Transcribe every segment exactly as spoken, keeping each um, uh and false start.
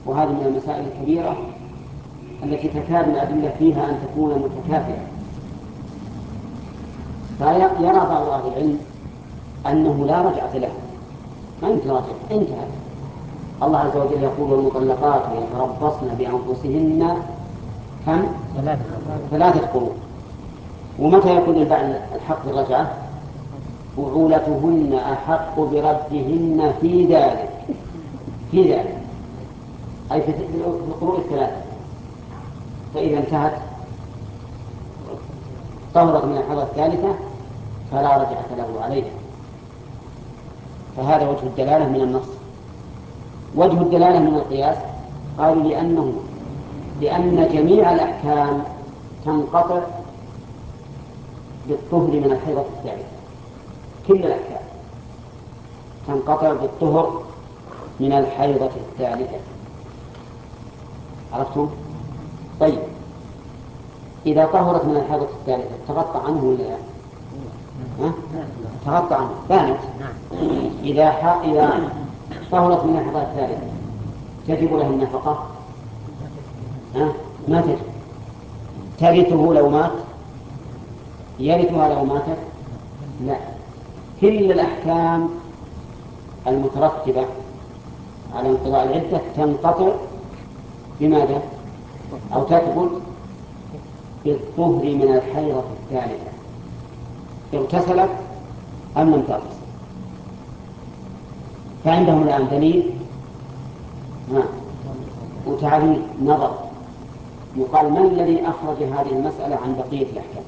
وهذه من المسائل الكبيرة التي تكاد الأدلة فيها أن تكون متكافئة. فيرى بعض أهل العلم أنه لا رجعة له، ما يمكن رجعة، انتهى. الله عز وجل يقول والمطلقات يتربصن بأنفسهن كم؟ ثلاثة قروء. ومتى يكون البعل الحق بالرجعة؟ بعولتهن أحق بردهن في ذلك، في ذلك أي في القروء الثلاثة. فإذا انتهت طهرت من الحيضة الثالثة فلا رجعة له عليها. فهذا وجه الدلالة من النص. وجه الدلالة من القياس قالوا لأنه لأن جميع الأحكام تنقطع بالطهر من الحيضة الثالثة، كل الأحكام تنقطع بالطهر من الحيضة الثالثة. عرفتم؟ طيب إذا طهرت من الحيضة الثالثة تغطى عنه ولا لا؟ ها؟ تغطى عنه، بانت. إذا ح... إذا طهرت من الحيضة الثالثة تجب له النفقة؟ ها؟ ما تجب. ترثه لو مات؟ يرثها لو ماتت؟ لا. كل الأحكام المترتبة على انقضاء العدة تنقطع بماذا؟ أو تثبت بالطهر من الحيضة الثالثة. اغتسلت أم لم تغتسل؟ فعندهم الآن دليل وتعليل نظر. يقال من الذي أخرج هذه المسألة عن بقية الأحكام؟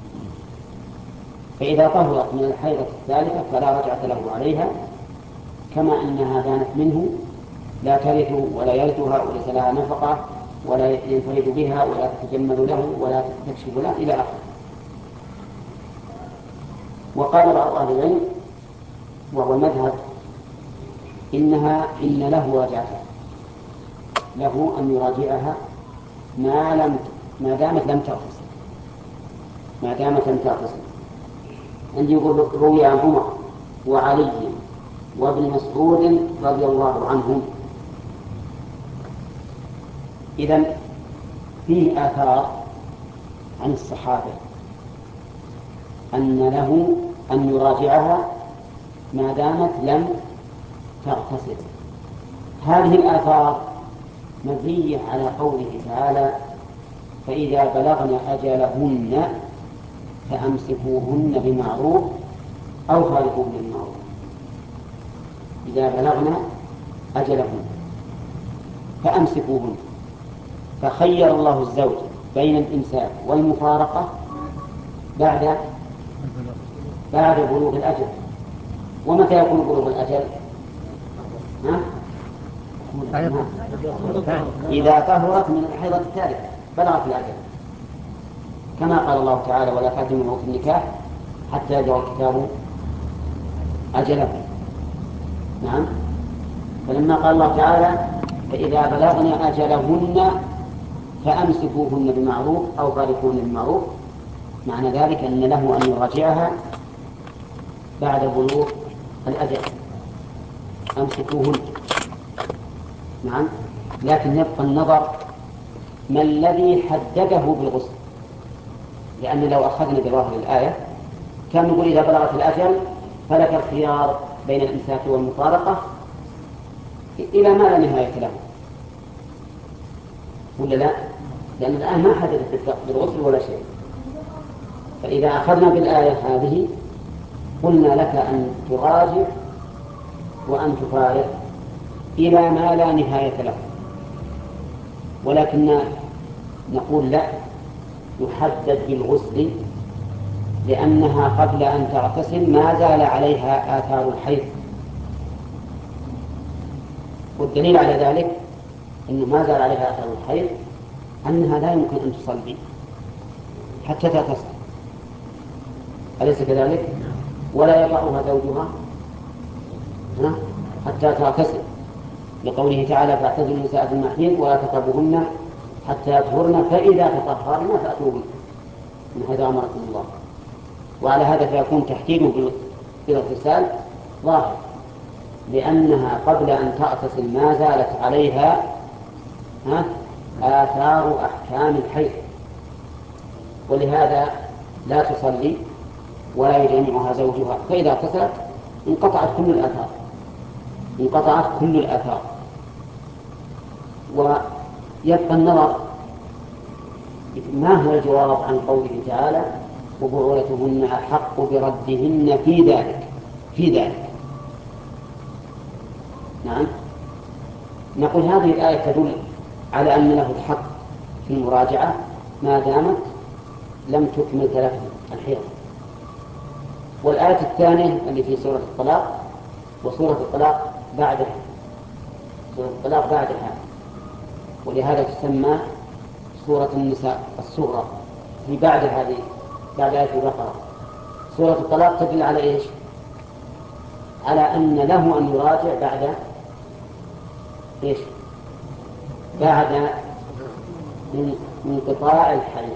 فإذا طهرت من الحيضة الثالثة فلا رجعة له عليها، كما أنها بانت منه لا ترث ولا يرثها وليس لها نفقة ولا ينفرد بها ولا تتجمل له ولا تكشف له إلى آخره. وقال بعض أهل العلم وهو المذهب إنها إن له رجعة، له أن يراجعها ما لم ما دامت لم تغتسل، ما دامت لم تغتسل. عندي يقول روي عن عمر وعلي وابن مسعود رضي الله عنهم. إذن فيه آثار عن الصحابة أن له أن يراجعها ما دامت لم تغتسل. هذه الآثار مبنية على قوله تعالى فإذا بلغن أجلهن فأمسكوهن بمعروف أو فارقوهن بالمعروف. إذا بلغن أجلهن فأمسكوهن، فخير الله الزوج بين الإمساك والمفارقة بعد بعد بلوغ الأجل. ومتى يكون بلوغ الأجل؟ ها؟ إذا طهرت من الحيضة الثالثة بلغت الأجل، كما قال الله تعالى ولا تعزموا في النكاح حتى يبلغ الكتاب أجله. نعم. فلما قال الله تعالى فإذا بلغن أجلهن فأمسكوهن بمعروف أو فارقوهن بمعروف، معنى ذلك أن له أن يراجعها بعد بلوغ الأجل. أمسكوهن. نعم. لكن يبقى النظر ما الذي حدده بالغسل، لأن لو أخذنا بظاهر الآية كان نقول إذا بلغت الأجل فلك الخيار بين الإمساك والمفارقة إلى ما لا نهاية له، ولا لا؟ لأن الآية ما حددت بالغسل ولا شيء. فإذا أخذنا بالآية هذه قلنا لك أن تراجع وأن تفارق إلى ما لا نهاية له. ولكن نقول لا، يحدد بالغسل لأنها قبل أن تغتسل ما زال عليها آثار الحيض. والدليل على ذلك أنه ما زال عليها آثار الحيض أنها لا يمكن أن تصلي حتى تغتسل، أليس كذلك؟ ولا يطأها زوجها حتى تغتسل، لقوله تعالى فاعتزلوا النساء في المحيض ولا تقربوهن حتى يطهرن فإذا تطهرن فأتوهن من حيث أمركم الله. وعلى هذا فيكون تحديده بالاغتسال ظاهر، لأنها قبل أن تغتسل ما زالت عليها ها آثار أحكام الحيض، ولهذا لا تصلي ولا يجامعها زوجها، فإذا اغتسلت انقطعت كل الآثار انقطعت كل الآثار. ويبقى النظر ما هو الجواب عن قوله تعالى وبعولتهن أحق بردهن في ذلك في ذلك نعم. نقول هذه الآية تدل على أن له الحق في المراجعة ما دامت لم تكمل ثلاثة الحيض. والآية الثانية اللي في سورة الطلاق، وسورة الطلاق بعدها سورة الطلاق بعدها ولهذا تسمى سورة النساء الصغرى في بعد هذه بعد آية البقرة. سورة الطلاق تدل على إيش؟ على أن له أن يراجع بعد إيش؟ بعد انقطاع الحيض،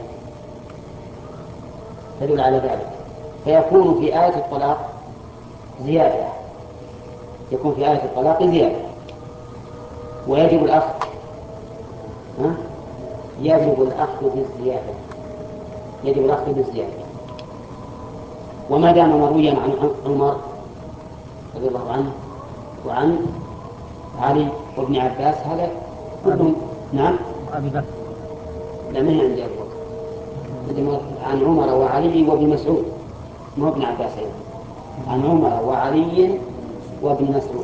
تدل على ذلك. فيكون في آية الطلاق زيادة يكون في آية الطلاق زيادة ويجب الأخذ ها؟ يجب الأخذ بالزيادة يجب الأخذ بالزيادة. وما دام مرويا عن عمر رضي الله عنه وعن علي وابن عباس هذا كلهم نعم أبي بكر لا ما هي عندي أبو بكر عن عمر وعلي وابن مسعود ما ابن عباس أيضا عن عمر وعلي وابن مسعود.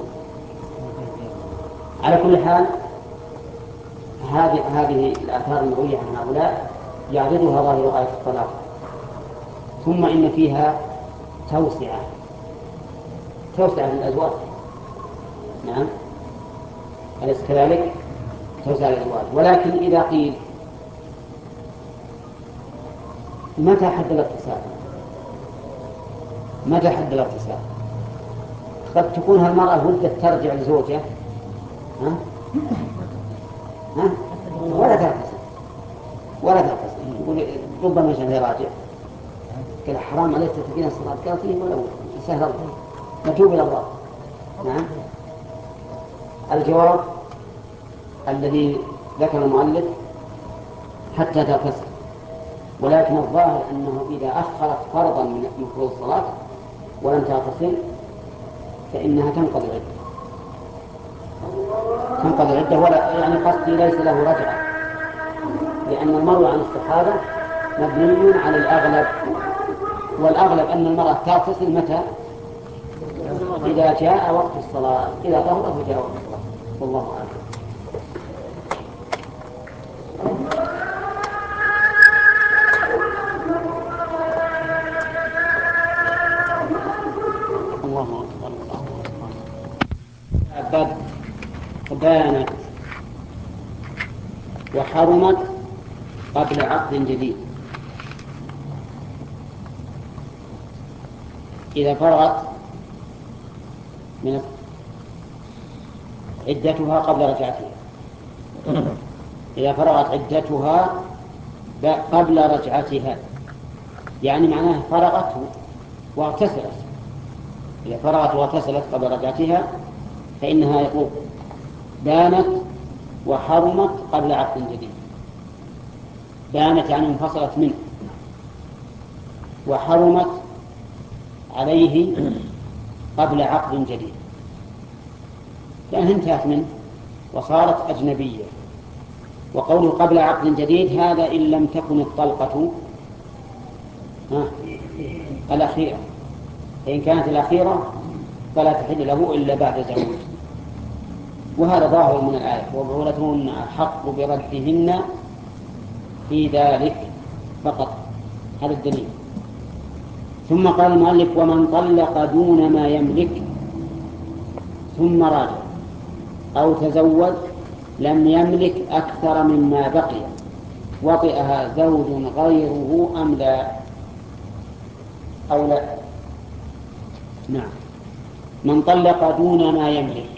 على كل حال هذه هذه الآثار المروية عن هؤلاء يعرضها ظاهر آية الطلاق. ثم إن فيها توسعة توسعة للأزواج نعم أليس كذلك؟ توسعة للأزواج. ولكن إذا قيل متى حد الاغتسال؟ متى حد الاغتسال؟ قد تكون هالمرأة ودت ترجع لزوجها ها؟ ها؟ ولا تغتسل ولا تغتسل يقول ربما شان يراجع قال حرام عليك تتقين الصلاة قالت لي ولو سهل نتوب إلى الله. نعم. الجواب الذي ذكر المؤلف حتى تغتسل، ولكن الظاهر أنه إذا أخرت فرضا من فروض الصلاة ولم تغتسل فإنها تنقضي العدة تنقضي العدة ولا يعني قصدي ليس له رجعة، لأن المروي عن الصحابة مبني على الأغلب، والأغلب أن المرأة تغتسل متى؟ إذا جاء وقت الصلاة إذا طهرت وجاء وقت الصلاة. والله أعلم. الله أكبر. قد بانت وحرمت قبل عقد جديد. إذا فرغت من عدتها قبل رجعتها إذا فرغت عدتها قبل رجعتها يعني معناه فرغت واغتسلت. إذا فرغت واغتسلت قبل رجعتها فإنها يقول بانت وحرمت قبل عقد جديد. بانت يعني انفصلت منه، وحرمت عليه قبل عقد جديد لأنها انتهت منه وصارت أجنبية. وقوله قبل عقد جديد هذا إن لم تكن الطلقة الأخيرة، فإن كانت الأخيرة فلا تحل له إلا بعد زواج. وهذا ظاهر من الآية وبعولتهن أحق بردهن في ذلك فقط. هذا الدليل. ثم قال المؤلف ومن طلق دون ما يملك ثم راجع أو تزوج لم يملك أكثر مما بقي وطئها زوج غيره أم لا أو لا. نعم. من طلق دون ما يملك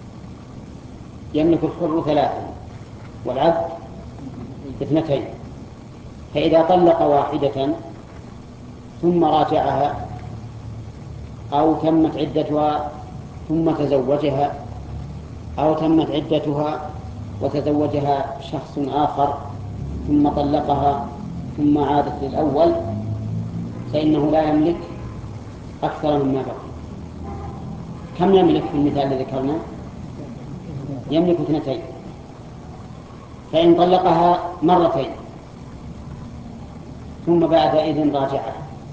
يملك الحر ثلاثا والعبد اثنتين، فإذا طلق واحدة ثم راجعها أو تمت عدتها ثم تزوجها أو تمت عدتها وتزوجها شخص آخر ثم طلقها ثم عادت للأول فإنه لا يملك أكثر مما بقي. كم يملك في المثال الذي ذكرناه؟ يملك اثنتين. فإن طلقها مرتين ثم بعد إذن راجعها،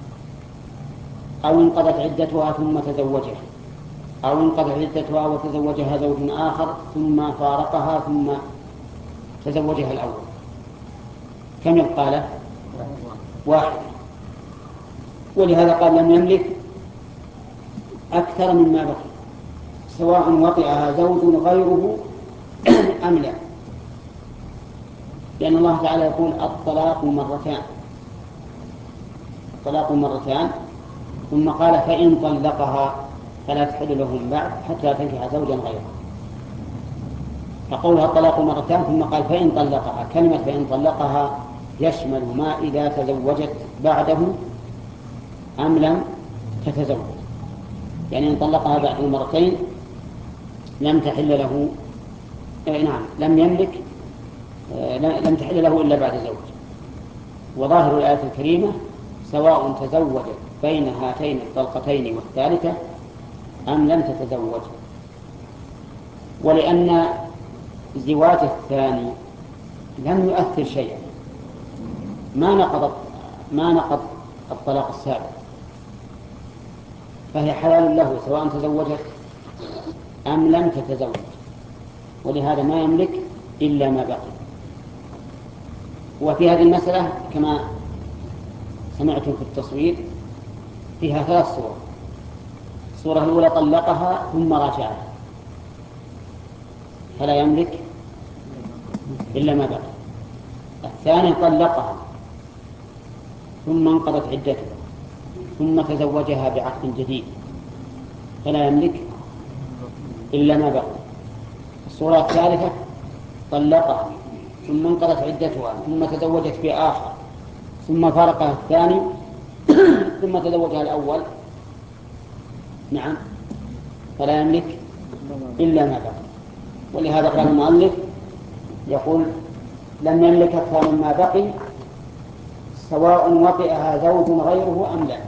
أو انقضت عدتها ثم تزوجها، أو انقضت عدتها وتزوجها زوج آخر ثم فارقها ثم تزوجها الأول، كم يبقى له؟ واحد. ولهذا قال لم يملك أكثر مما بقي، سواء وطئها زوج غيره أم لا، لأن الله تعالى يقول الطلاق مرتان، الطلاق مرتان، ثم قال فإن طلقها فلا تحل له من بعد حتى تنكح زوجا غيره. فقولها الطلاق مرتان ثم قال فإن طلقها، كلمة فإن طلقها يشمل ما إذا تزوجت بعده أم لم تتزوج، يعني إن طلقها بعد المرتين لم تحل له، آه نعم لم يملك، آه لم تحل له إلا بعد زوج. وظاهر الآية الكريمة سواء تزوجت بين هاتين الطلقتين والثالثة أم لم تتزوج. ولأن زواج الثاني لم يؤثر شيئا، ما نقض ما نقض الطلاق السابق، فهي حلال له سواء تزوجت أم لم تتزوج، ولهذا ما يملك إلا ما بقي. وفي هذه المسألة كما سمعتم في التصوير فيها ثلاث صور. الصورة الأولى طلقها ثم راجعها فلا يملك إلا ما بقي. الثاني طلقها ثم انقضت عدتها ثم تزوجها بعقد جديد فلا يملك إلا ما بقي. الصورة الثالثة طلقها ثم انقضت عدتها ثم تزوجت بآخر ثم فارقها الثاني ثم تزوجها الأول، نعم، فلا يملك إلا ما بقي. ولهذا قال المؤلف يقول لم يملك أكثر مما بقي سواء وطئها زوج غيره أم لا،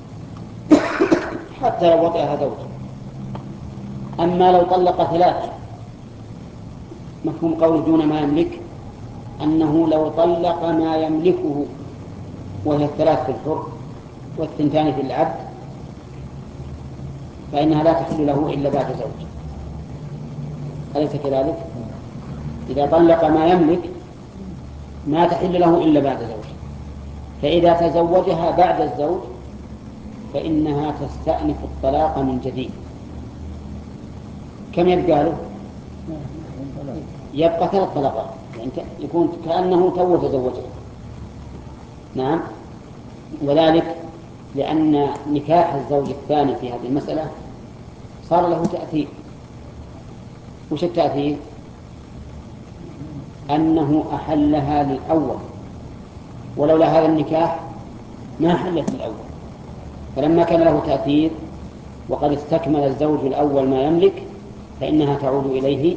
حتى لو وطئها زوج. أما لو طلق ثلاثة، مفهوم قول دون ما يملك أنه لو طلق ما يملكه وهي الثلاث في الحر والثنتان في العبد فإنها لا تحل له إلا بعد زوج، أليس كذلك؟ إذا طلق ما يملك ما تحل له إلا بعد زوج، فإذا تزوجها بعد الزوج فإنها تستأنف الطلاق من جديد. كم يبقى له؟ يبقى ثلاث طلقات، يعني يكون كأنه تو تزوجها. نعم، وذلك لأن نكاح الزوج الثاني في هذه المسألة صار له تأثير. وش التأثير؟ أنه أحلها للأول، ولولا هذا النكاح ما حلت للأول. فلما كان له تأثير وقد استكمل الزوج الأول ما يملك فإنها تعود إليه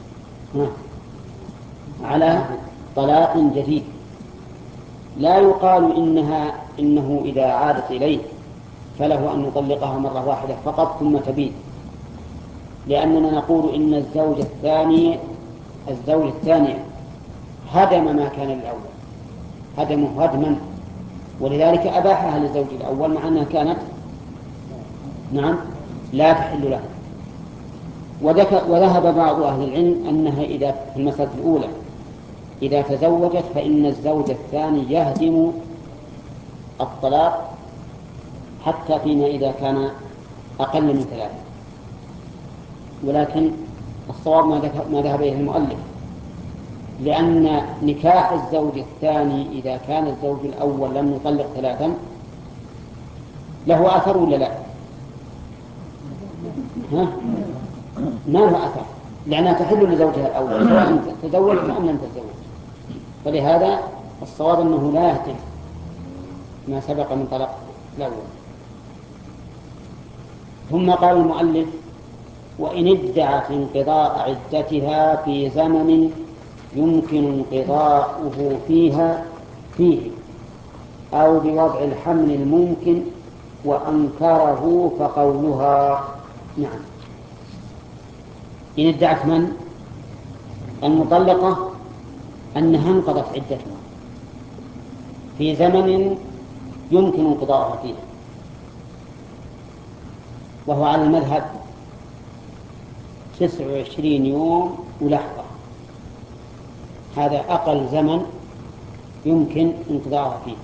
على طلاق جديد. لا يقال إنها إنه إذا عادت إليه فله أن يطلقها مرة واحدة فقط ثم تبيد، لأننا نقول إن الزوج الثاني الزوج الثاني هدم ما كان للأول، هدمه هدما، ولذلك أباحها للزوج الأول مع أنها كانت نعم لا تحل له. وذهب بعض أهل العلم أنها إذا في المسألة الأولى إذا تزوجت فإن الزوج الثاني يهدم الطلاق حتى فيما إذا كان أقل من ثلاثة. ولكن الصواب ما ذهب إليه المؤلف، لأن نكاح الزوج الثاني إذا كان الزوج الأول لم يطلق ثلاثا له أثر ولا لا؟ ها؟ ما له أثر، لأنها تحل لزوجها الأول سواء تزوج أم لم تتزوج. فلهذا الصواب أنه لا يهتم ما سبق من طلاق الأول. ثم قال المؤلف وإن ادعت انقضاء عدتها في زمن يمكن انقضاؤه فيها فيه أو بوضع الحمل الممكن وأنكره فقولها نعم. إن ادعت من؟ المطلقة أنها انقضت عدتها في زمن يمكن انقضاؤها فيه، وهو على المذهب تسع وعشرين يوم ولحظة، هذا أقل زمن يمكن انقضاؤها فيه.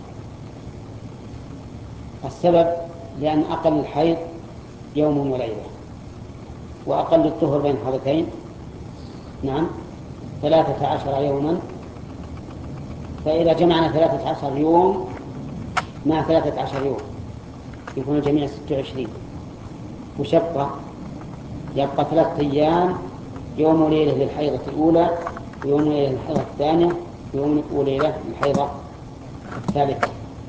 السبب لأن أقل الحيض يوم وليلة، وأقل الطهر بين حالتين نعم ثلاثة عشر يوما، فإذا جمعنا ثلاثة عشر يوم مع ثلاثة عشر يوم يكون الجميع ستة وعشرين، وشبقى يبقى ثلاثة أيام، يوم وليلة للحيضة الأولى، ويوم وليلة للحيضة الثانية، ويوم وليلة للحيضة الثالثة.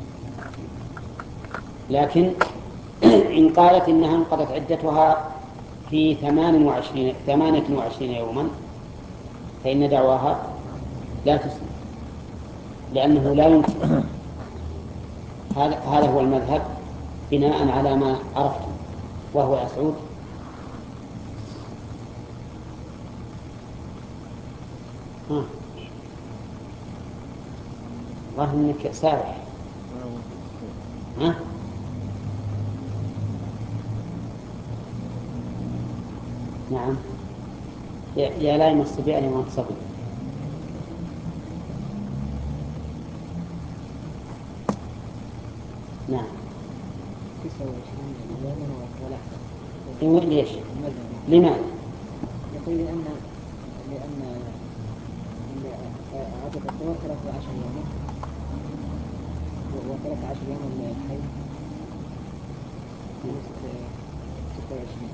لكن إن قالت إنها انقضت عدتها في ثمان وعشرين ثمانية وعشرين يوما فإن دعواها لا تسمع، لأنه لا يمكن. هذا هذا هو المذهب بناء على ما عرفتم، وهو يا سعود ها الله إنك سارح ها نعم يا لا يمس بأني وانتصبي. نعم تسعة وعشرين يوما ولحظة. ليش؟ لماذا؟ يقول لأن لأن عدد الطهور ثلاثة عشر يوما وثلاثة عشر يوما من الحيض ستة وعشرين.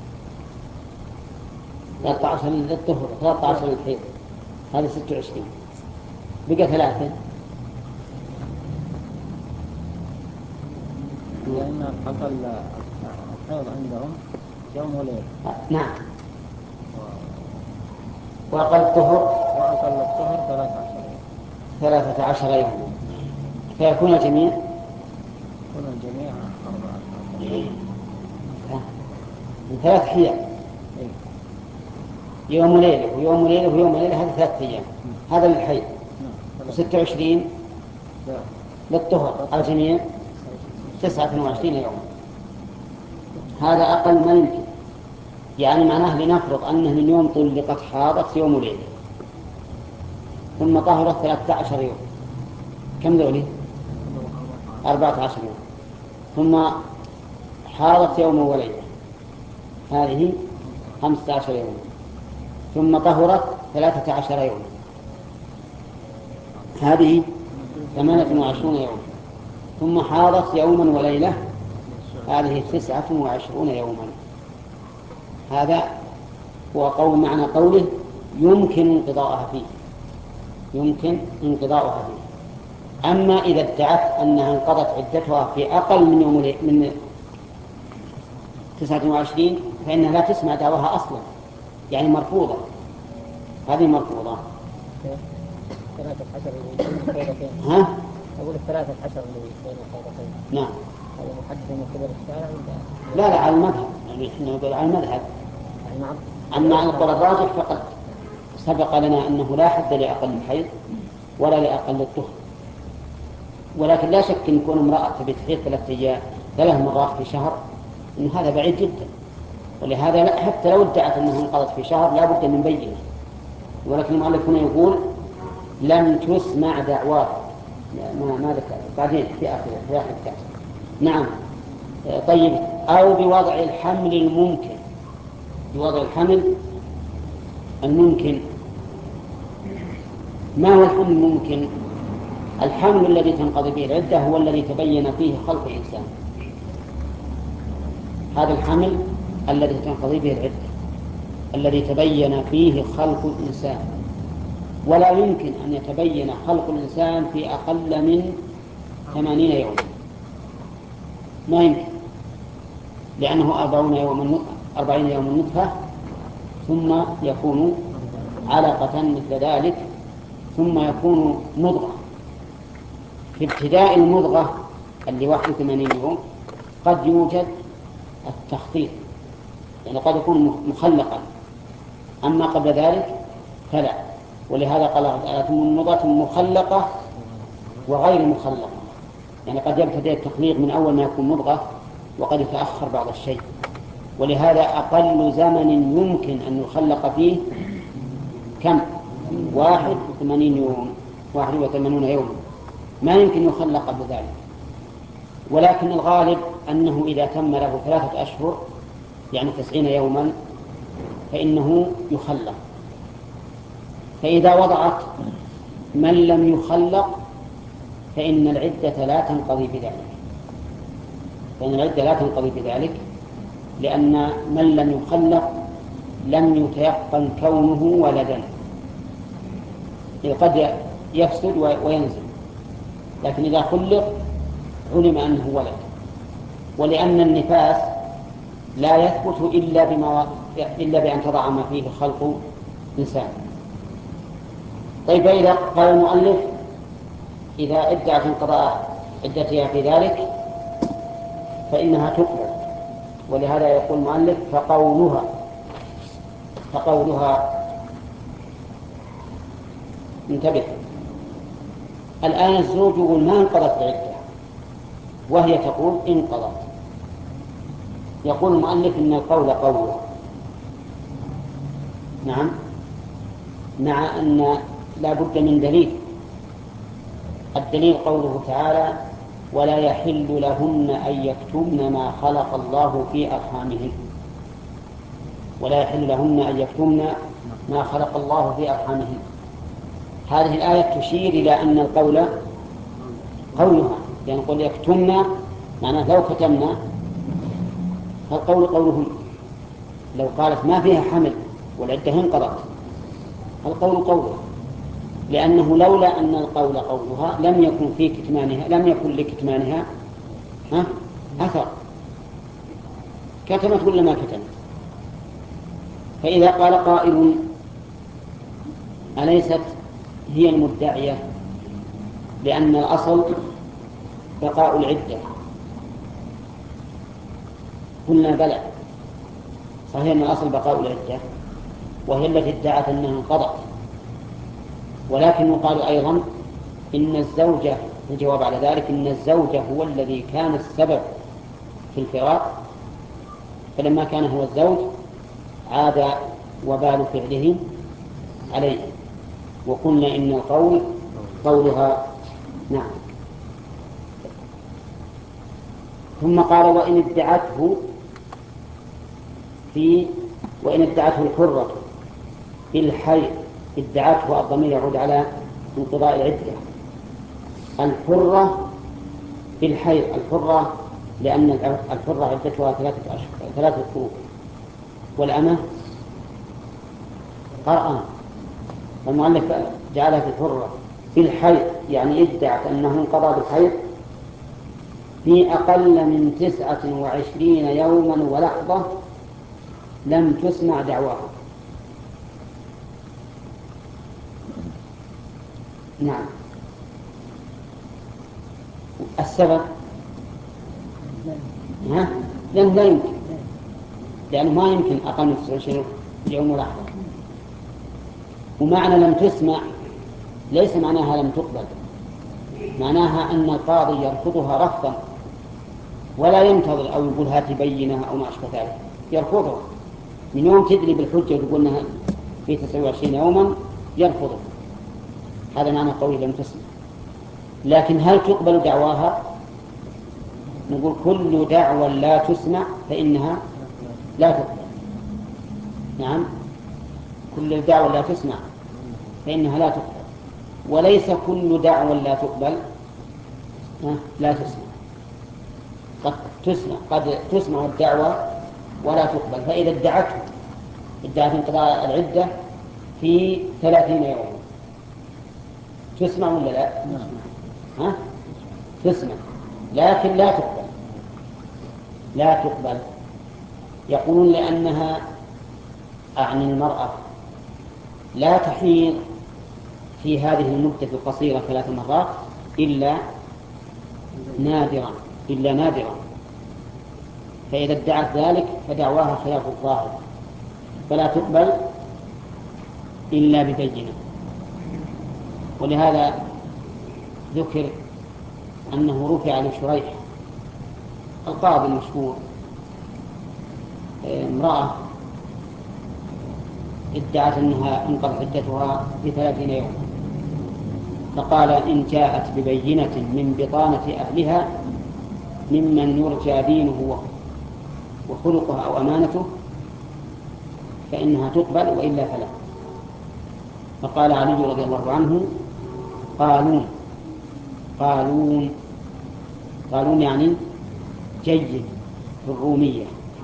ثلاثة عشر للطهر ثلاثة عشر للحيض، هذا ستة وعشرين، بقى ثلاثة. لأن أقل الحيض عندهم يوم وليلة. نعم. وأقل الطهر وأقل الطهر ثلاثة عشر يوم. ثلاثة عشر يوم، فيكون الجميع يكون الجميع أربعة عشر من ثلاث حيض، يوم وليلة ويوم وليلة ويوم وليلة، هذا ثلاثة أيام. هذا للحيض. وستة وعشرين للطهر الجميع تسعة وعشرين يوم. هذا أقل ما يمكن، يعني معناه لنفرض أنه من يوم طلقت حاضت يوم وليلة ثم طهرت ثلاثة عشر يوم، كم ذولي؟ أربعة عشر يوم، ثم حاضت يوم وليلة، هذه خمسة عشر يوم، ثم طهرت ثلاثة عشر يوم، هذه ثمانية وعشرون يوم، ثم حاضت يوما وليلة، هذه تسعة وعشرون يوما. هذا هو قول معنى قوله يمكن انقضاءها فيه، يمكن انقضاءها فيه. أما إذا ادعت أنها انقضت عدتها في أقل من يوم من تسعة وعشرين فإنها لا تسمع دعواها أصلا، يعني مرفوضة، هذه مرفوضة. ثلاثة عشر ها؟ أقول الثلاثة عشر اللي بين الخيرتين. نعم. هذا محدد من قبل الشارع ولا؟ لا لا على المذهب، يعني إحنا نقول على المذهب. نعم. أما عن القول الراجح فقد سبق لنا أنه لا حد لأقل الحيض ولا لأقل الطهر، ولكن لا شك أن يكون امرأة بتحيض ثلاث أيام ثلاث مرات في شهر أن هذا بعيد جدا، ولهذا لا حتى لو ادعت أنها انقضت في شهر لا بد من بينة. ولكن المؤلف هنا يقول لم تسمع دعواه، ما ما ذكر بعدين في آخر في آخر الكتاب. نعم. طيب، أو بوضع الحمل الممكن، بوضع الحمل الممكن. ما هو الحمل الممكن؟ الحمل الذي تنقضي به العدة هو الذي تبين فيه خلق الإنسان، هذا الحمل الذي تنقضي به العدة الذي تبين فيه خلق الإنسان، ولا يمكن أن يتبين خلق الإنسان في أقل من ثمانين يوم، ما يمكن، لأنه أربعين يوما أربعين يوما نطفة ثم يكون علقة مثل ذلك، ثم يكون مضغة. في ابتداء المضغة اللي واحد وثمانين يوم قد يوجد التخطيط، يعني قد يكون مخلقا، أما قبل ذلك فلا. ولهذا قال الله تعالى ثم مضغة مخلقة وغير مخلقة، يعني قد يبتدئ التخليق من أول ما يكون مضغة وقد يتأخر بعض الشيء. ولهذا أقل زمن يمكن أن يخلق فيه كم؟ واحد وثمانين يوم، واحد وثمانون يوم، ما يمكن يخلق قبل ذلك. ولكن الغالب أنه إذا تم له ثلاثة أشهر يعني تسعين يوما فإنه يخلق. فإذا وضعت من لم يخلق فإن العدة لا تنقضي بذلك، فإن العدة لا تنقضي بذلك لأن من لم يخلق لم يتيقن كونه ولدا، قد يفسد وينزل، لكن إذا خلق علم أنه ولد. ولأن النفاس لا يثبت إلا, بما إلا بأن تضع ما فيه خلق إنسان. طيب إذا قال المؤلف إذا ادعت انقضاء عدتها في ذلك فإنها تقبل، ولهذا يقول المؤلف فقولها فقولها انتبه. الآن الزوج يقول ما انقضت العدة وهي تقول انقضت. يقول المؤلف إن القول قوله، نعم، مع أن لا بد من دليل. الدليل قوله تعالى ولا يحل لهن أن يكتمن ما خلق الله في أرحامهن، ولا يحل لهن أن يكتمن ما خلق الله في أرحامهن. هذه الآية تشير إلى أن القول قولها، يعني قل يكتمن معناه لو كتمنا، فالقول قولهن. لو قالت ما فيها حمل والعدة انقضت القول قولها، لأنه لولا أن القول قولها لم يكن في كتمانها لم يكن لكتمانها ها أثر، كتمت ولا ما كتمت. فإذا قال قائل أليست هي المدعية لأن الأصل بقاء العدة؟ قلنا بلى، صحيح أن الأصل بقاء العدة وهي التي ادعت أنها انقضت، ولكن يقال أيضا إن الزوجة، الجواب على ذلك إن الزوجة هو الذي كان السبب في الفراق، فلما كان هو الزوج عاد وبال فعله عليه. وقلنا إن القول قولها. نعم. ثم قال وإن ادعته في وإن ادعته الحرة بالحي، ادعته الضمير يعود على انقضاء العدة. الحرة بالحي، الحرة لأن الحرة عدتها ثلاثة أشهر ثلاثة قروء، والأمة قرآن، والمؤلف جعلها في الحرة بالحيض، يعني ادعت أنه انقضى بالحيض في أقل من تسعة وعشرين يوما ولحظة لم تسمع دعواها. نعم. السبب ها؟ لأنه لا يمكن، لأنه ما يمكن أقل من تسعة وعشرين يوم ولحظة. ومعنى لم تسمع ليس معناها لم تقبل، معناها أن القاضي يرفضها رفضا ولا ينتظر أو يقول هات بينة أو ما أشبه ذلك، يرفضها من يوم تدري بالحجة وتقول أنها في تسعة وعشرين يوما يرفضها. هذا معنى قوله لم تسمع. لكن هل تقبل دعواها؟ نقول كل دعوة لا تسمع فإنها لا تقبل. نعم، كل دعوة لا تسمع فإنها لا تقبل، وليس كل دعوة لا تقبل لا تسمع. قد تسمع قد تسمع الدعوة ولا تقبل. فإذا ادعته ادعت انقضاء العدة في ثلاثين يوما تسمع ولا لا؟ ها؟ تسمع، لكن لا تقبل لا تقبل. يقولون لأنها عن المرأة لا تحيض في هذه المدة القصيرة ثلاث مرات إلا نادرا إلا نادرا فإذا ادعت ذلك فدعواها خلاف الظاهر فلا تقبل إلا ببينة. ولهذا ذكر أنه رفع لشريح القاضي المشهور امرأة ادعت أنها انقضت عدتها في ثلاثين يوما، فقال إن جاءت ببينة من بطانة أهلها ممن يرجى دينه وخلقها أو أمانته فإنها تقبل وإلا فلا. فقال علي رضي الله عنه قالون قالون قالون يعني جيد في الرومية.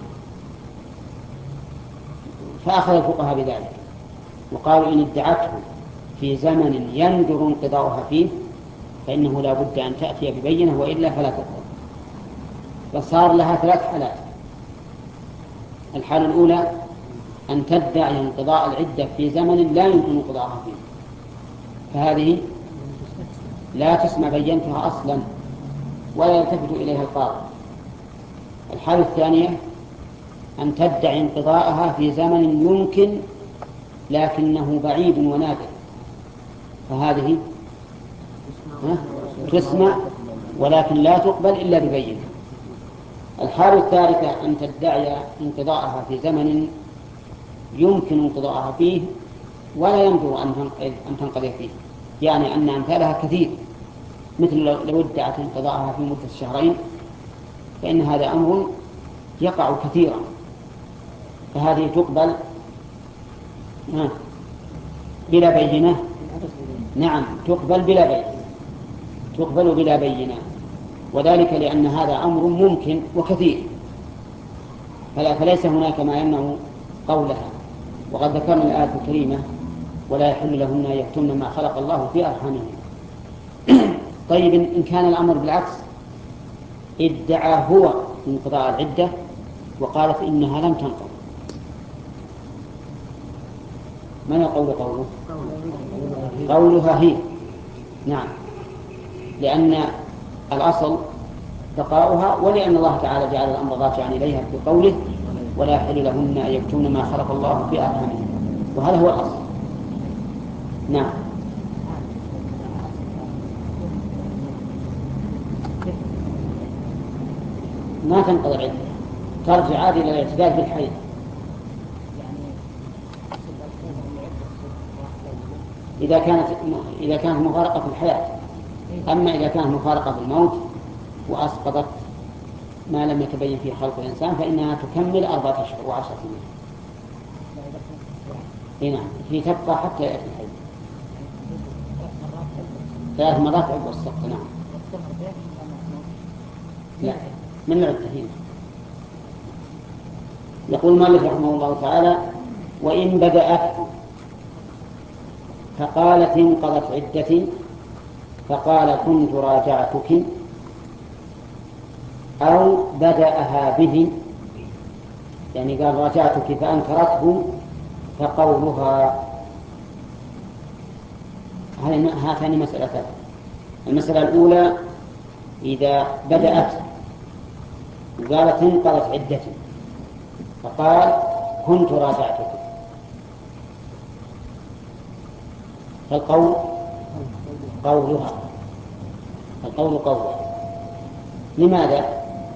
فأخذ الفقهاء بذلك وقالوا إن ادعته في زمن يندر انقضاؤها فيه فإنه لا بد أن تأتي ببينة وإلا فلا تقبل. فصار لها ثلاث حالات. الحالة الأولى أن تدعي انقضاء العدة في زمن لا يمكن انقضاءها فيه فهذه لا تسمع بينتها أصلا ولا يلتفت إليها القاضي. الحالة الثانية أن تدعي انقضاءها في زمن يمكن لكنه بعيد ونادر فهذه تسمع ولكن لا تقبل إلا ببينة. الحالة الثالثة أن تدعي انقضاءها في زمن يمكن انقضاءها فيه ولا ينظر أن تنقضي فيه، يعني أن أمثالها كثير، مثل لو ادعت انقضاءها في مدة الشهرين فإن هذا أمر يقع كثيرا فهذه تقبل بلا بينة. نعم تقبل بلا بينة تقبل بلا بينة وذلك لأن هذا أمر ممكن وكثير فلا فليس هناك ما يمنع قولها. وقد ذكرنا الآية الكريمة ولا يحل لهن أن يكتمن ما خلق الله في أرحامهن. طيب إن كان الأمر بالعكس ادعى هو انقضاء العدة وقالت إنها لم تنقض من يقول قوله؟ قولها هي. نعم لأن الأصل بقاؤها ولأن الله تعالى جعل الأمر راجعا إليها في قوله ولا يحل لهن أن يكتمن ما خلق الله في أرحامهن وهذا هو الأصل. نعم ما تنقض العدة ترجع عادي إلى الاعتدال بالحيض. إذا كانت إذا كانت مفارقة في الحياة. أما إذا كانت مفارقة في الموت وأسقطت ما لم يتبين فيه خلق الإنسان فإنها تكمل أربعة أشهر وعشرة سنين. نعم هي تبقى حتى يأتي الحيض ثلاث مرات عقب السقط. نعم لا من العدة هنا. يقول مالك رحمه الله تعالى وإن بدأت فقالت انقضت عدتي فقال كنت راجعتك أو بدأها به يعني قال راجعتك فأنكرته فقولها. هاتان مسألتان. المسألة الأولى إذا بدأت وقالت انقضت عدتي فقال كنت راجعتك فالقول قولها القول قولها. لماذا؟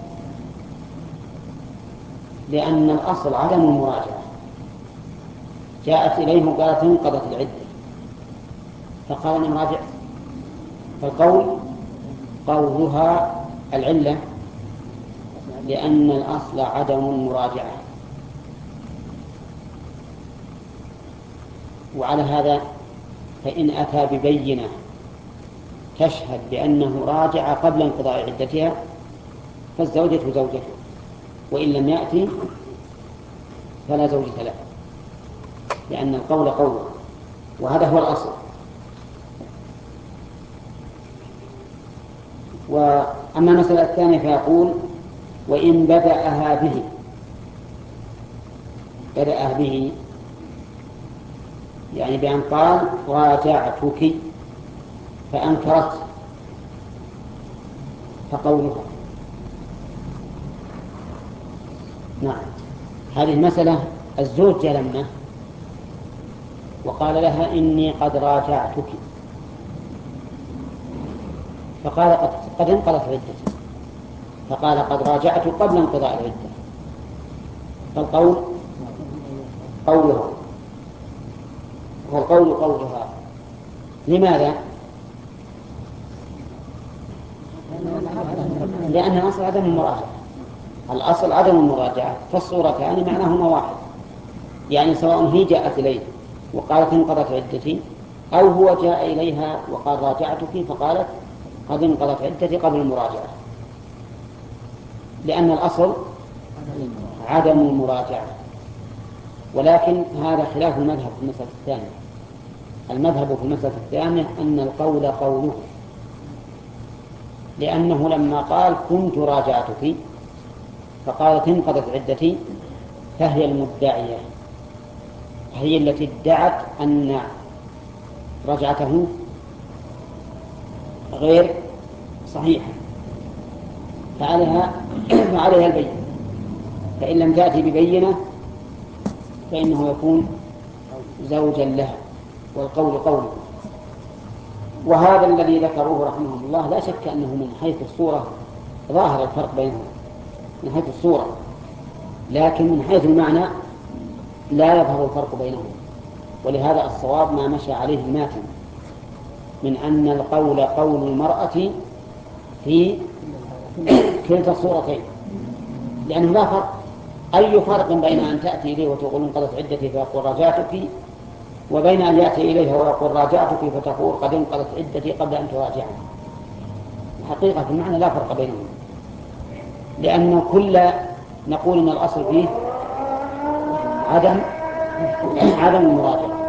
لأن الأصل عدم المراجعة. جاءت إليه وقالت انقضت العدة فقال أنا راجعت فالقول قولها. العلة لأن الأصل عدم المراجعة وعلى هذا فإن أتى ببينة تشهد بأنه راجع قبل انقضاء عدتها فالزوجة زوجته وإن لم يأتي فلا زوجة له لأن القول قوله وهذا هو الأصل. وأما المسألة الثانية فيقول وإن بدأها به بدأها به يعني بأن قال راجعتك فأنكرت فقولها. نعم، هذه المسألة الزوج جلمه وقال لها إني قد راجعتك، فقال قد, قد انقضت عدتي، فقال قد راجعت قبل انقضاء العدة، فالقول قولها، والقول قولها. لماذا؟ لأن الأصل عدم المراجعة، الأصل عدم المراجعة، فالصورتان معناهما واحد، يعني سواء هي جاءت إليه وقالت انقضت عدتي، أو هو جاء إليها وقال راجعتك فقالت قد انقضت عدتي قبل المراجعة، لأن الأصل عدم المراجعة. ولكن هذا خلاف المذهب في المسألة الثانية. المذهب في المسألة الثانية أن القول قوله، لأنه لما قال كنت راجعتك فقالت انقضت عدتي فهي المدعية، هي التي ادعت أن رجعته غير صحيحة، فعليها فعليها البينة، فإن لم تأتي ببينة فإنه يكون زوجا لها، والقول قوله. وهذا الذي ذكروه رحمه الله لا شك أنه من حيث الصورة ظاهر الفرق بينهم من حيث الصورة، لكن من حيث المعنى لا يظهر الفرق بينهم. ولهذا الصواب ما مشى عليه الماتن من أن القول قول المرأة في كلتا الصورتين، لأنه لا فرق. أي فرق بين أن تأتي إليه وتقول انقضت عدتي فيقول راجعتك، وبين أن يأتي إليها ويقول راجعتك فتقول قد انقضت عدتي قبل أن تراجعني؟ حقيقة في المعنى لا فرق بينهم، لأن كل نقول إن الأصل فيه عدم عدم المراجعة.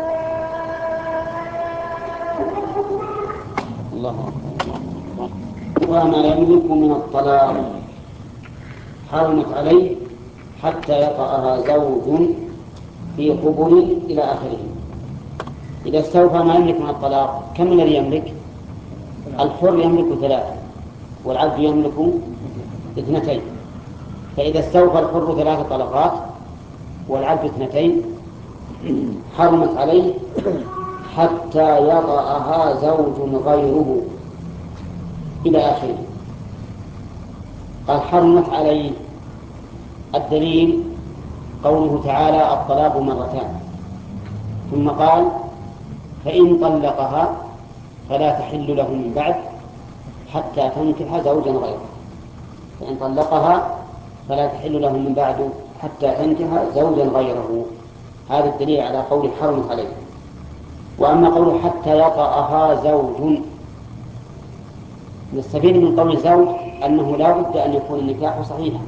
الله أكبر. وما يملك من الطلاق حرمت عليه حتى يطأها زوج في قبل إلى آخره. إذا استوفى ما يملك من الطلاق، كم الذي يملك؟ الحر يملك ثلاثة والعبد يملك اثنتين، فإذا استوفى الحر ثلاث طلقات والعبد اثنتين حرمت عليه حتى يطأها زوج غيره إلى آخره. قال حرمت عليه، الدليل قوله تعالى الطلاق مرتان، ثم قال فإن طلقها فلا تحل له من بعد حتى تنكح زوجا غيره. فإن طلقها فلا تحل له من بعد حتى تنكح زوجا غيره. هذا الدليل على قول حرمت عليه. وأما قوله حتى يطأها زوج، نستفيد من قول الزوج أنه لا بد أن يكون النكاح صحيحا،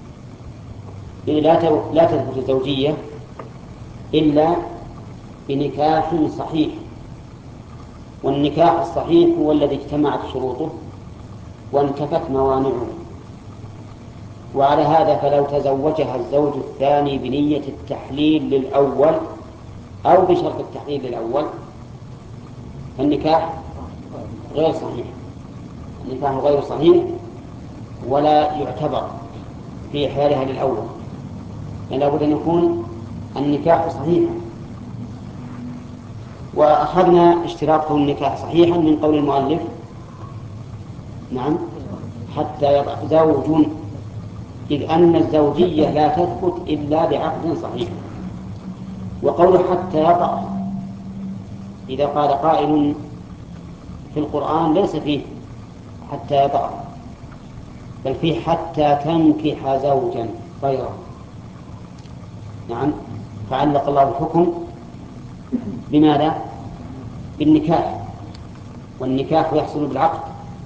لا تثبت الزوجية إلا بنكاح صحيح، والنكاح الصحيح هو الذي اجتمعت شروطه وانتفت موانعه. وعلى هذا فلو تزوجها الزوج الثاني بنية التحليل للأول أو بشرط التحليل للأول فالنكاح غير صحيح، النكاح غير صحيح ولا يعتبر في حالها للأول، لأن لابد أن يكون النكاح صحيحا. وأخذنا اشتراط كون النكاح صحيحا من قول المؤلف نعم حتى يضع زوج، إذ أن الزوجية لا تثبت إلا بعقد صحيح. وقول حتى يضع، إذا قال قائل في القرآن ليس فيه حتى يضع، بل فيه حتى تنكح زوجا غيره. نعم، فعلق الله الحكم بماذا؟ بالنكاح، والنكاح يحصل بالعقد.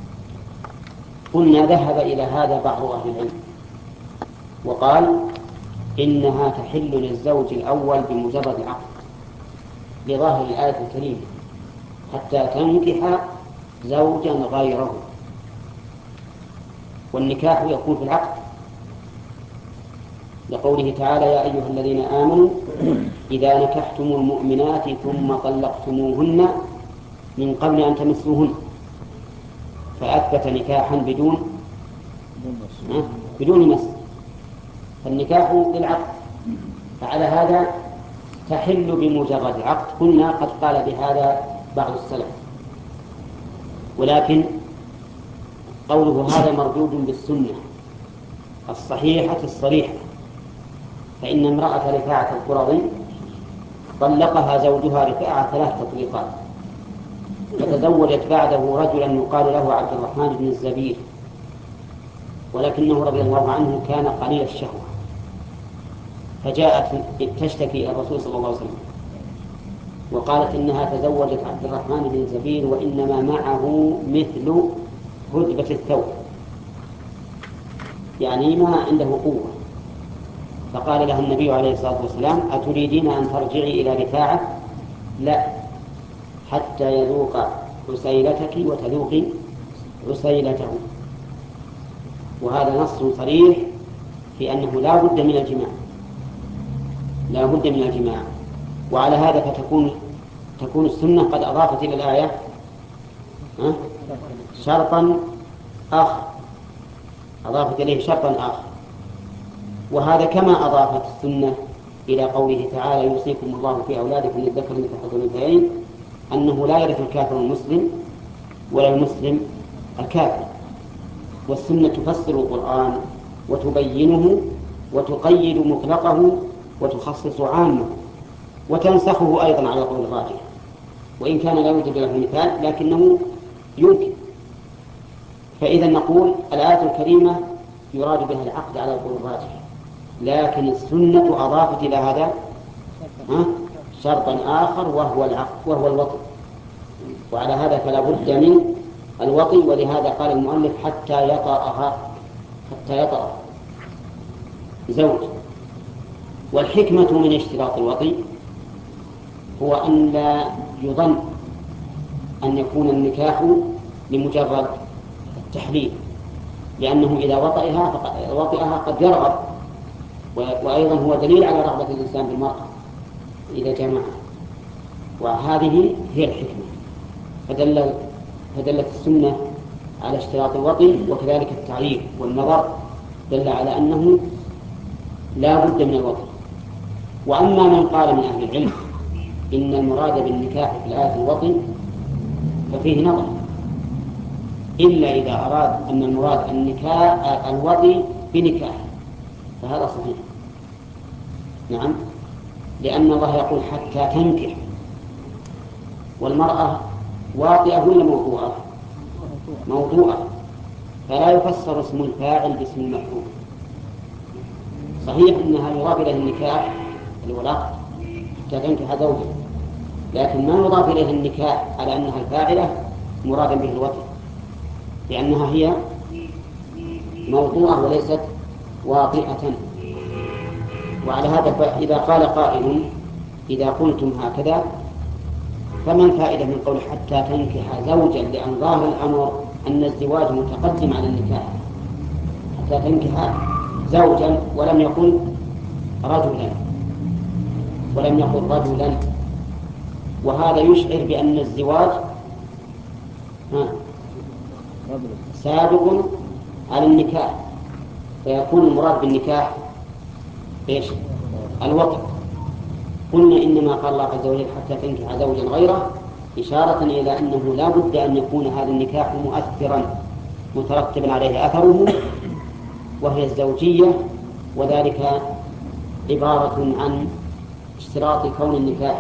قلنا ذهب إلى هذا بعض أهل العلم وقال إنها تحل للزوج الأول بمجرد العقد لظاهر الآية الكريمة حتى تنكح زوجا غيره، والنكاح يكون في العقد لقوله تعالى يا أيها الذين آمنوا إذا نكحتم المؤمنات ثم طلقتموهن من قبل أن تمسوهن، فأثبت نكاحا بدون بدون مس، فالنكاح للعقد، فعلى هذا تحل بمجرد عقد. قلنا قد قال بهذا بعض السلف، ولكن قوله هذا مردود بالسنة الصحيحة الصريحة، فإن امرأة رفاعة القرظي طلقها زوجها رفاعة ثلاث تطليقات، فتزوجت بعده رجلا يقال له عبد الرحمن بن الزبير، ولكنه رضي الله عنه كان قليل الشهوة، فجاءت تشتكي إلى الرسول صلى الله عليه وسلم وقالت إنها تزوجت عبد الرحمن بن الزبير وإنما معه مثل هدبة الثوب، يعني ما عنده قوة. فقال لها النبي عليه الصلاة والسلام أتريدين أن ترجعي إلى رفاعة؟ لا، حتى يذوق عسيلتك وتذوقي عسيلته. وهذا نص صريح في أنه لا بد من الجماع، لا بد من الجماع. وعلى هذا فتكون تكون السنة قد أضافت إلى الآية شرطا آخر، أضافت إليه شرطا آخر. وهذا كما أضافت السنة إلى قوله تعالى يوصيكم الله في أولادكم للذكر مثل حظ الأنثيين، أنه لا يرث الكافر المسلم ولا المسلم الكافر. والسنة تفسر القرآن وتبينه وتقيد مطلقه وتخصص عامه وتنسخه أيضا على قول الراجح، وإن كان لا يوجد له مثال لكنه يمكن. فإذا نقول الآية الكريمة يراد بها العقد على قول الراجح، لكن السنة أضافت إلى هذا شرطا آخر وهو العقد وهو الوطء، وعلى هذا فلا بد من الوطء. ولهذا قال المؤلف حتى يطأها، حتى يطأ زوج. والحكمة من اشتراط الوطء هو أن لا يظن أن يكون النكاح لمجرد التحليل، لأنه إذا وطئها وطئها قد يرغب، وأيضا هو دليل على رغبة الإنسان بالمرأة إذا جمعها، وهذه هي الحكمة. فدل فدلت السنة على اشتراط الوطء، وكذلك التعريف والنظر دل على أنه لا بد من الوطء. وأما من قال من أهل العلم إن المراد بالنكاح في الآية الوطء ففيه نظر، إلا إذا أراد أن المراد النكاح الوطء بنكاح، فهذا صحيح. نعم، لأن الله يقول حتى تنكح، والمرأة واطئة ولا موضوعة؟ موضوعة، فلا يفسر اسم الفاعل باسم المفعول. صحيح أنها يضاف إليه النكاح الولاء حتى تنكح زوجها، لكن ما يضاف إليه النكاح على أنها الفاعلة مراد به الوطء، لأنها هي موضوعة وليست واطئة. وعلى هذا فإذا قال قائل إذا قلتم هكذا فما الفائدة من قول حتى تنكح زوجا، لأن ظاهر الأمر أن الزواج متقدم على النكاح، حتى تنكح زوجا ولم يقل رجلا ولم يقل رجلا وهذا يشعر بأن الزواج سابق على النكاح، فيكون المراد بالنكاح إيش؟ الوطء. قلنا إنما قال الله عز وجل حتى تنكح زوجا غيره إشارة إلى أنه لا بد أن يكون هذا النكاح مؤثرا مترتبا عليه أثره، وهي الزوجية، وذلك عبارة عن اشتراط كون النكاح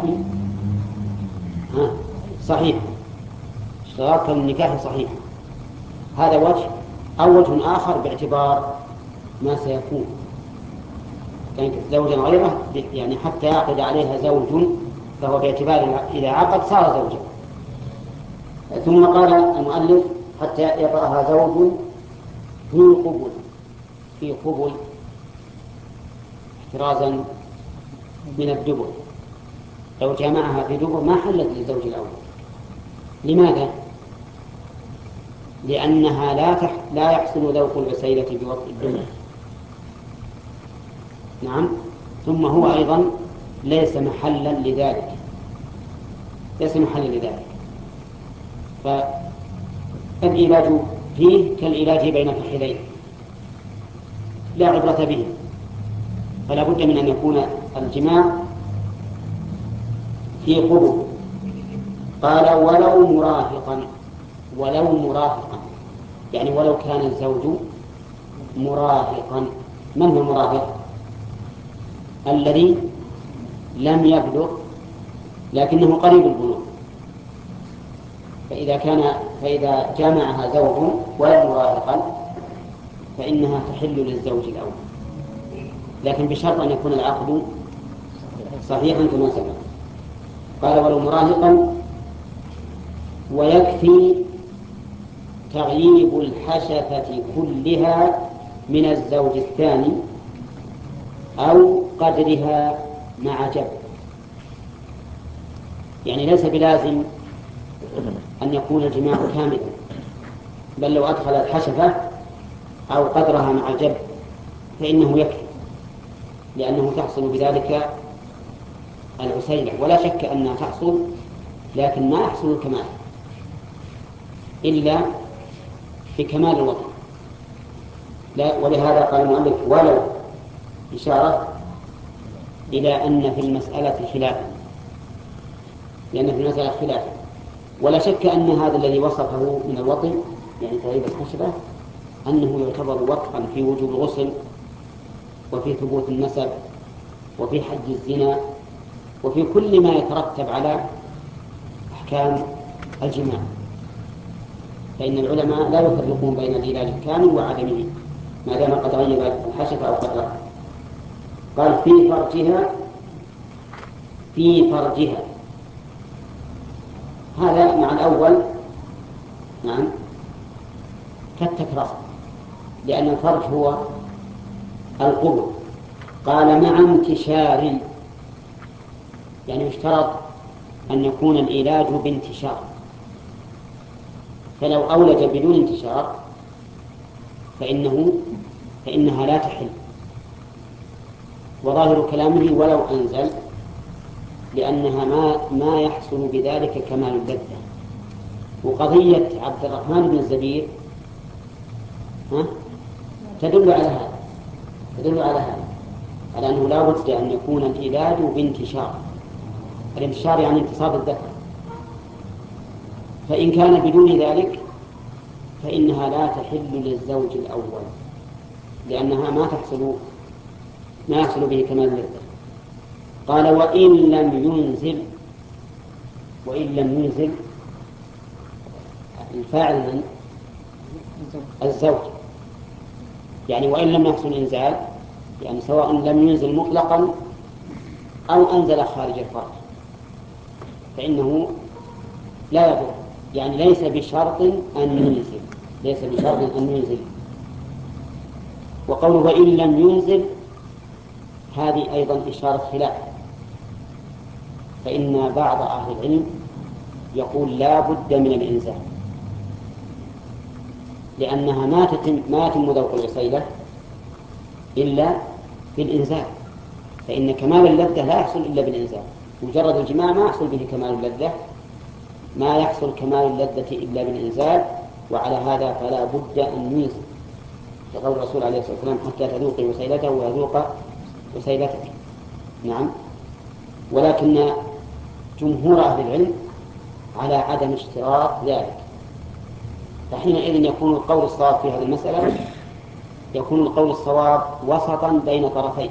صحيح، اشتراط كون النكاح صحيح. هذا وجه. أو وجه آخر باعتبار ما سيكون، يعني زوجا غيره، يعني حتى يعقد عليها زوج، فهو باعتبار إذا عقد صار زوجا. ثم قال المؤلف حتى يطأها زوج في قبل، في قبل احترازا من الدبر. لو جمعها في دبر ما حلت للزوج الأول. لماذا؟ لأنها لا تح... لا يحصل ذوق العسيلة بوطء الدبر، نعم. ثم هو أيضا ليس محلا لذلك، ليس محلا لذلك، فالعلاج فيه كالعلاج بين فخذين لا عبرة به، فلا بد من أن يكون الجماع في قبل. قال ولو مرافقا، ولو مرافقا يعني ولو كان الزوج مرافقا. من هو المرافق؟ الذي لم يبلغ لكنه قريب البلوغ، فإذا كان فإذا جامعها زوج ولم مرافقا فإنها تحل للزوج الأول، لكن بشرط أن يكون العقد صحيحا كما سبق. قال ولو مراهقا، ويكفي تغييب الحشفة كلها من الزوج الثاني أو قدرها مع جب. يعني ليس بلازم أن يكون الجماع كاملا، بل لو أدخل الحشفة أو قدرها مع الجب فإنه يكفي، لأنه تحصل بذلك العسيلة، ولا شك أنها تحصل، لكن ما يحصل الكمال إلا بكمال الوطن. لا، ولهذا قال المؤلف ولو إشارة إلى أن في المسألة خلافا، لأن في المسألة خلافا، ولا شك أن هذا الذي وصفه من الوطن يعني تغيب الحشفة أنه يعتبر وقفا في وجوب الغسل وفي ثبوت النسب وفي حد الزنا وفي كل ما يترتب على أحكام الجماع، فإن العلماء لا يفرقون بين العلاج الكامل وعدمه ما دام قد غيب الحشفة أو قدرها. قال في فرجها، في فرجها، هذا مع الأول نعم كالتكرار، لأن الفرج هو القبل. قال مع انتشار، يعني يشترط أن يكون العلاج بانتشار، فلو أولج بدون انتشار فإنه فإنها لا تحل. وظاهر كلامه ولو أنزل، لأنها ما ما يحصل بذلك كمال اللذة. وقضية عبد الرحمن بن الزبير ها تدل على هذا، تدل على هذا على أنه لا بد أن يكون العلاج بانتشار. الانتشار يعني انتصاب الذكر، فإن كان بدون ذلك فإنها لا تحل للزوج الأول، لأنها ما تحصل ما يحصل به كمال اللذة. قال وإن لم ينزل، وإن لم ينزل الفاعل من الزوج، يعني وإن لم يحصل إنزال، يعني سواء لم ينزل مطلقا أو أنزل خارج الفرج فإنه لا يضر، يعني ليس بشرط أن ينزل، ليس بشرط أن ينزل. وقوله وإن لم ينزل هذه أيضا إشارة خلاف، فإن بعض أهل العلم يقول لا بد من الإنزال، لأنها ما تتم ما يتم ذوق العسيلة إلا بالإنزال، فإن كمال اللذة لا يحصل إلا بالإنزال. مجرد الجماع ما يحصل به كمال اللذة، ما يحصل كمال اللذة إلا بالإنزال، وعلى هذا فلا بد أن ينزل، لقول الرسول عليه الصلاة والسلام حتى تذوقي عسيلته ويذوق عسيلتك. نعم. ولكن جمهور أهل العلم على عدم اشتراط ذلك، فحينئذ يكون القول الصواب في هذه المسألة يكون القول الصواب وسطا بين طرفين.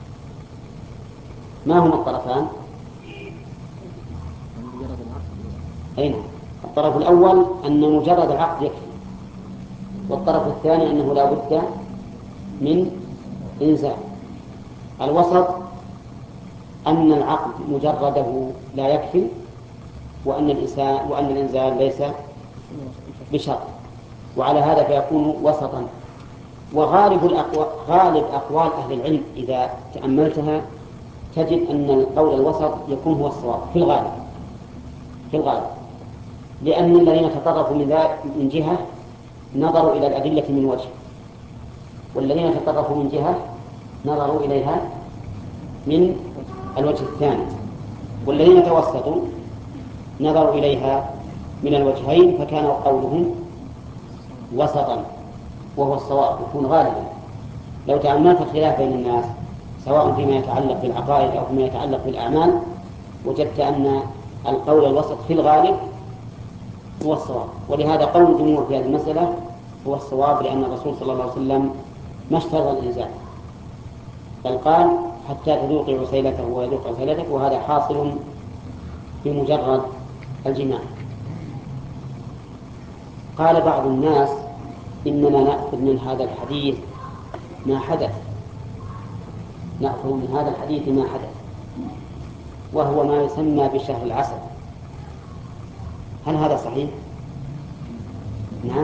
ما هما الطرفان؟ أين؟ الطرف الأول أن مجرد العقد يكفي، والطرف الثاني أنه لا بد من إنزال. الوسط أن العقد مجرده لا يكفي، وأن الإنسان وأن الإنزال ليس بشرط، وعلى هذا فيكون وسطا. وغالب الأقوال غالب أقوال أهل العلم إذا تأملتها تجد أن القول الوسط يكون هو الصواب في الغالب، في الغالب، لأن الذين تطرفوا من ذلك من جهة نظروا إلى الأدلة من وجه، والذين تطرفوا من جهة نظروا إليها من الوجه الثاني، والذين توسطوا نظروا إليها من الوجهين فكان قولهم وسطا وهو الصواب يكون غالبا. لو تأملت الخلاف بين الناس سواء فيما يتعلق بالعقائد أو فيما يتعلق بالأعمال وجدت أن القول الوسط في الغالب هو الصواب، ولهذا قول الجمهور في هذه المسألة هو الصواب، لأن الرسول صلى الله عليه وسلم ما اشترط الإنزال، بل قال حتى تذوقي عسيلته ويذوق عسيلتك، وهذا حاصل بمجرد الجماع. قال بعض الناس إننا نأخذ من هذا الحديث ما حدث، نأخذ من هذا الحديث ما حدث، وهو ما يسمى بشهر العسل. هل هذا صحيح؟ نعم.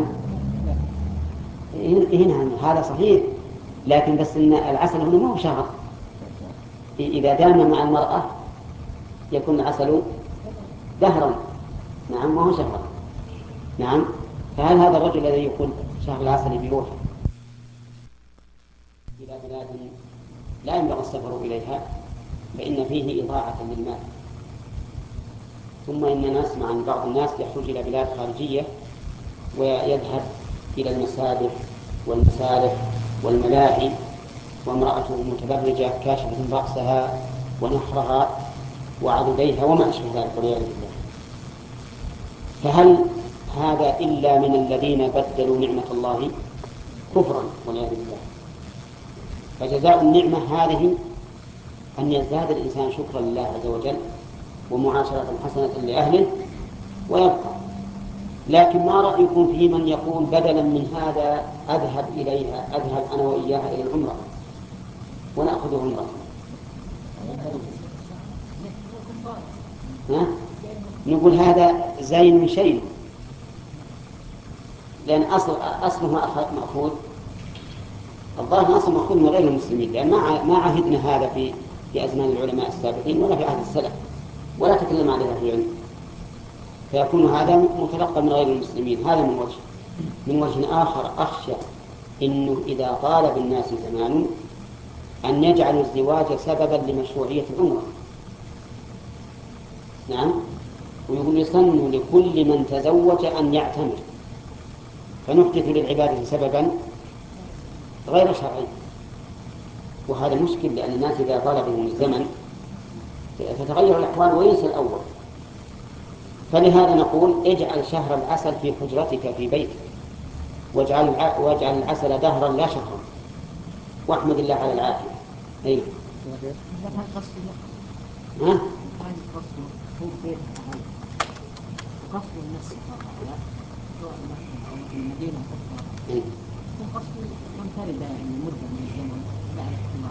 إيه نعم هذا صحيح، لكن بس إن العسل هنا ما هو شهر، إذا دام مع المرأة يكون العسل دهرا، نعم ما هو شهرا. نعم. فهل هذا الرجل الذي يقول شهر العسل بيروح إلى بلاد لا ينبغي السفر إليها فإن فيه إضاعة للمال؟ ثم إننا نسمع عن بعض الناس يخرج إلى بلاد خارجية ويذهب إلى المسابح والمسارح والملاهي وامرأته متبرجة كاشفة رأسها ونحرها وعضديها وما أشبه ذلك والعياذ بالله. فهل هذا إلا من الذين بدلوا نعمة الله كفرا والعياذ بالله؟ فجزاء النعمة هذه أن يزداد الإنسان شكرا لله عز وجل ومعاشرة حسنة لأهله ويبقى. لكن ما رأيكم في من يقول بدلا من هذا أذهب إليها أذهب أنا وإياها إلى العمرة ونأخذ عمرة؟ ها؟ نقول هذا زين شيء، لأن أصل أصله مأخوذ الظاهر أصله مأخوذ من غير المسلمين، لأن ما ما عهدنا هذا في في أزمان العلماء السابقين ولا في عهد السلف ولا تكلم عليها في علم، فيكون هذا متلقى من غير المسلمين. هذا من وجه. من وجه آخر أخشى إنه إذا طال بالناس زمان أن يجعلوا الزواج سببا لمشروعية العمرة. نعم. ويقول يسن لكل من تزوج أن يعتمر، فنحدث للعبادة سببا غير شرعي، وهذا مشكل، لأن الناس إذا طال بهم الزمن تتغير الأحوال وينسى الأول. فلهذا نقول اجعل شهر العسل في حجرتك في بيتك، واجعل واجعل العسل دهرا لا شهرا، واحمد الله على العافية. أي. ها؟ قصد الناس المدينة قصد منفردة يعني مدة من الزمن بعد اجتماع.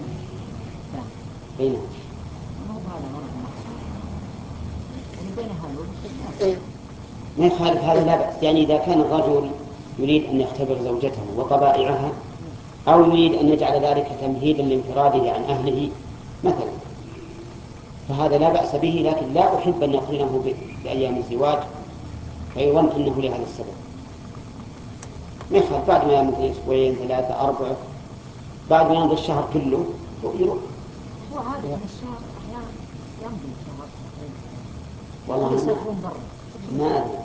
أين؟ ما هو هذا مرض مقصود. يعني بين هذا ما يخالف هذا لا بأس، يعني إذا كان الرجل يريد أن يختبر زوجته وطبائعها أو يريد أن يجعل ذلك تمهيدا لانفراده عن أهله مثلا فهذا لا بأس به، لكن لا أحب أن يقرنه بأيام الزواج فيظن أنه لهذا السبب. ما يخالف بعد ما يمضي أسبوعين ثلاثة أربعة بعد ما يمضي الشهر كله يروح. هو عادة الشهر أحيانا يمضي الشهر والله ما ما أدري.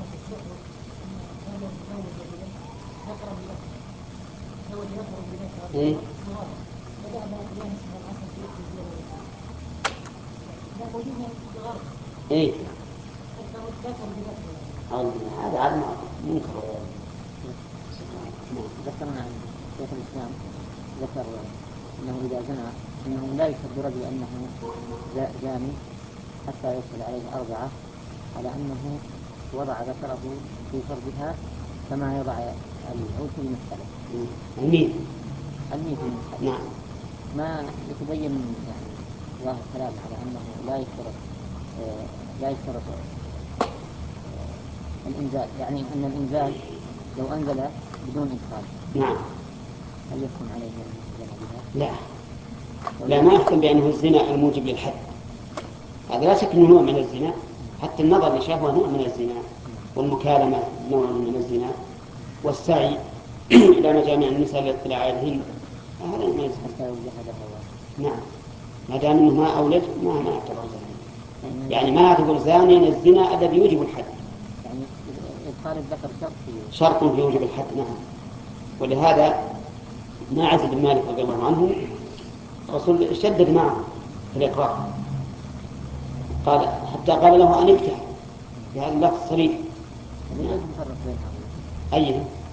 إيه؟ إيه؟ هذا عدم منكر. ذكرنا عن شيخ الإسلام ذكر أنه إذا زنى أنه لا يشهد رجل أنه زاني حتى يصل عليه أربعة، على أنه وضع ذكره في فرجها كما يضع العود في المسألة. الميل الميل في المسألة. نعم. ما يتبين يعني ظاهر الكلام على أنه لا يشترط آه لا يشترط آه الإنزال، يعني أن الإنزال لو أنزل بدون إدخال نعم هل يحكم عليه الزنا بها؟ لا لا ما يحكم بأنه الزنا الموجب للحد، هذا لا شك أنه نوع من الزنا، حتى النظر لشهوة نوع من الزنا، والمكالمة نوع من الزنا، والسعي إلى مجامع النساء للاطلاع عليهن هذا ما يزال. حتى لو جحد هو. نعم، ما دام انه ما اولد ما ما يعتبر زانيا، يعني ما يعتبر زانيا الزنا الذي يوجب الحد. يعني إدخال الذكر شرط في شرط في وجوب الحد. نعم. ولهذا ماعز بن مالك رضي الله عنه الرسول شدد معه في الإقرار، قال حتى قال له أن افتح بهذا اللفظ الصريح. يعني لازم نفرق بينها. أي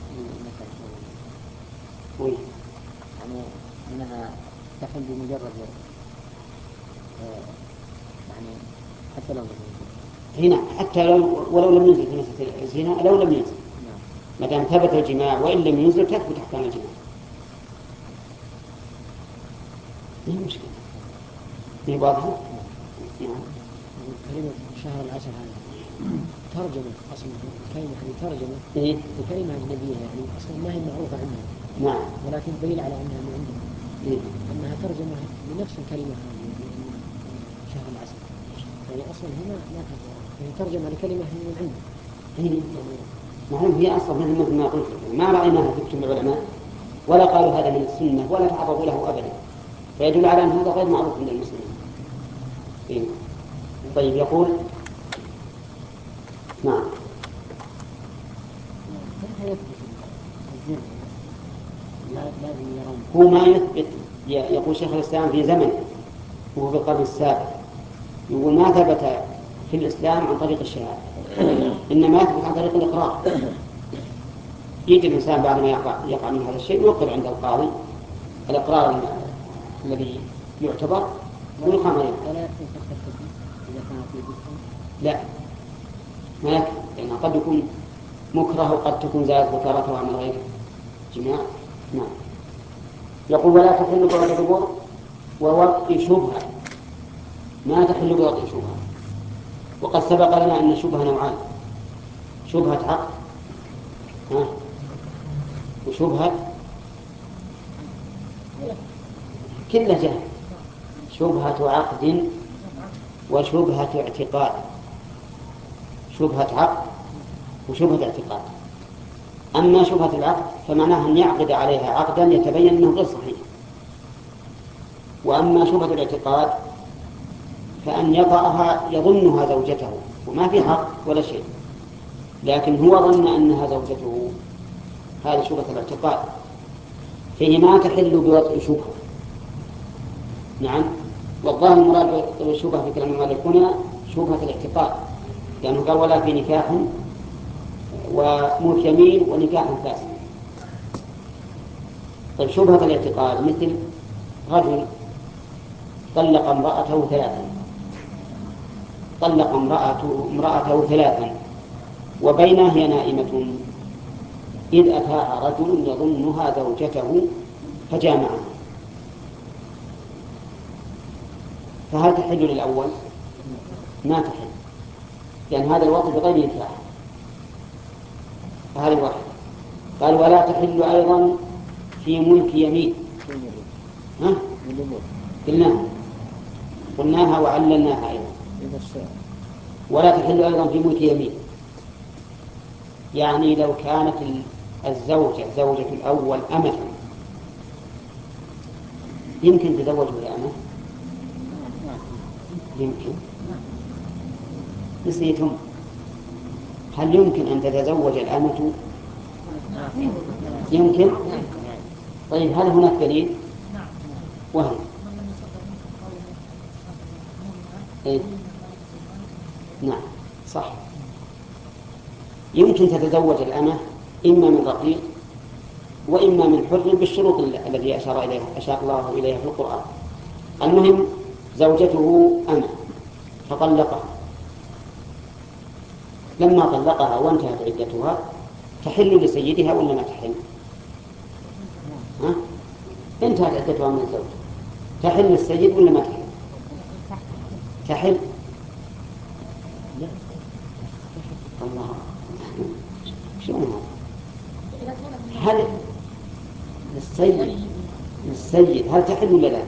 وي. يعني أنها تحل بمجرد آه يعني حتى لو هنا حتى لو ولو لم ينزل في مسألة الزنا لو لم ينزل، ما دام ثبت الجماع وإن لم ينزل تثبت أحكام الجماع. ما هي مشكلة. هي واضحة؟ نعم. كلمة شهر العسل هذا ترجمة أصلا كلمة هذه ترجمة إيه؟ بكلمة أجنبية يعني أصلا ما هي معروفة عندنا. نعم. ولكن دليل على أنها من عندنا. إيه؟ أنها ترجمة لنفس الكلمة هذه شهر العسل. يعني أصلا هنا ما هي ترجمة لكلمة من عندنا. إيه؟ نعم. هي أصلا مثل ما قلت ما رأيناها في كتب العلماء ولا قالوا هذا من السنة ولا تعرضوا له أبدا، فيدل على أن هذا غير معروف عند المسلمين. إيه؟ طيب يقول نعم. هو ما يثبت، يقول شيخ الإسلام في زمن وهو في القرن السابع يقول ما ثبت في الإسلام عن طريق الشهادة، إنما يثبت عن طريق الإقرار. يجي الإنسان بعد ما يقع, يقع من هذا الشيء يقر عند القاضي الإقرار الذي يعتبر ويقام عليه. لا ما يكفي، لأن يعني قد يكون مكره وقد تكون زاد ذكرته عن غير جماع. نعم. يقول ولا تحل بوضع الدبر ووضع شبهة، ما تحل بوضع شبهة. وقد سبق لنا أن الشبهة نوعان، شبهة عقد ها وشبهة كل جهة، شبهة عقد وشبهة اعتقاد. شبهة عقد وشبهة اعتقاد. أما شبهة العقد فمعناها أن يعقد عليها عقدا يتبين أنه غير صحيح، وأما شبهة الاعتقاد فأن يطأها يظنها زوجته وما في حق ولا شيء، لكن هو ظن أنها زوجته، هذه شبهة الاعتقاد، فهي ما تحل بوضع شبهة. نعم. والظاهر المراد بالشبهة في كلام المؤلف هنا شبهة الاعتقاد، لأنه قال ولا في نكاح وملك يمين ونكاح فاسد. طيب شبهة الاعتقاد مثل رجل طلق امرأته ثلاثا طلق امرأته, امرأته ثلاثا وبينها هي نائمة إذ أتاها رجل يظنها زوجته فجامعها، فهل تحل للأول؟ ما تحل، لأن هذا الوضع بغير نكاح. فهذا واحد. قال ولا تحل أيضا في ملك يمين. ها؟ قلناها قلناها وعللناها أيضا. ولا تحل أيضا في ملك يمين، يعني لو كانت الزوجة زوجة الأول أمة يمكن تزوج بأمة؟ يمكن. نسيتم، هل يمكن أن تتزوج الأمة؟ يمكن. طيب هل هناك دليل؟ وهي إيه؟ نعم صح، يمكن تتزوج الأمة إما من رقيق وإما من حر بالشروط التي أشار إليها أشار الله إليها في القرآن. المهم زوجته أمة فطلقها، لما طلقها وانتهت عدتها تحل لسيدها ولا ما تحل؟ ها؟ انتهت عدتها من الزوج تحل للسيد ولا ما تحل؟ تحل. الله شو هل السيد السيد هل تحل ولا لا؟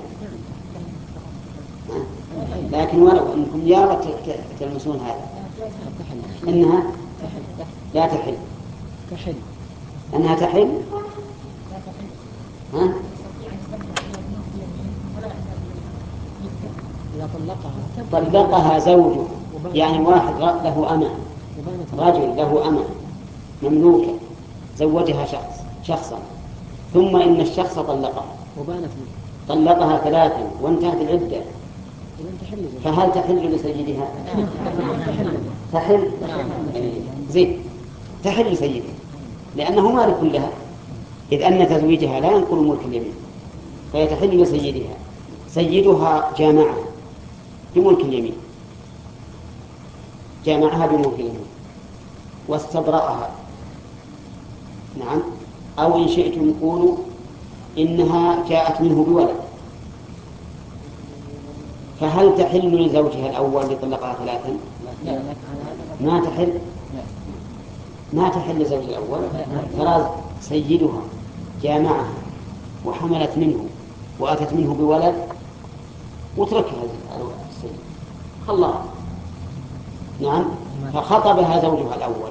لكن ولو أنكم يا تلمسون هذا إنها لا تحل. تحل. أنها تحل. ها؟ إذا طلقها طلقها زوجه، يعني واحد له أمة، وبانت رجل له أمة مملوكة زوجها شخص شخصا، ثم إن الشخص طلقها وبانت منه طلقها ثلاثا وانتهت العدة، إذا تحل زوجها. فهل تحل لسيدها؟ تحل. تحل زين، تحل لسيدها لأنه مالك لها، إذ أن تزويجها لا ينقل ملك اليمين، فيتحل لسيدها. سيدها جامعها بملك اليمين، جامعها بملك اليمين واستبرأها، نعم، أو إن شئتم قولوا إنها جاءت منه بولد، فهل تحل لزوجها الأول اللي طلقها ثلاثا؟ ما تحل، ما تحل لزوج الأول، فراز سيدها جامعها وحملت منه وأتت منه بولد وتركها السيد خلاها، نعم، فخطبها زوجها الأول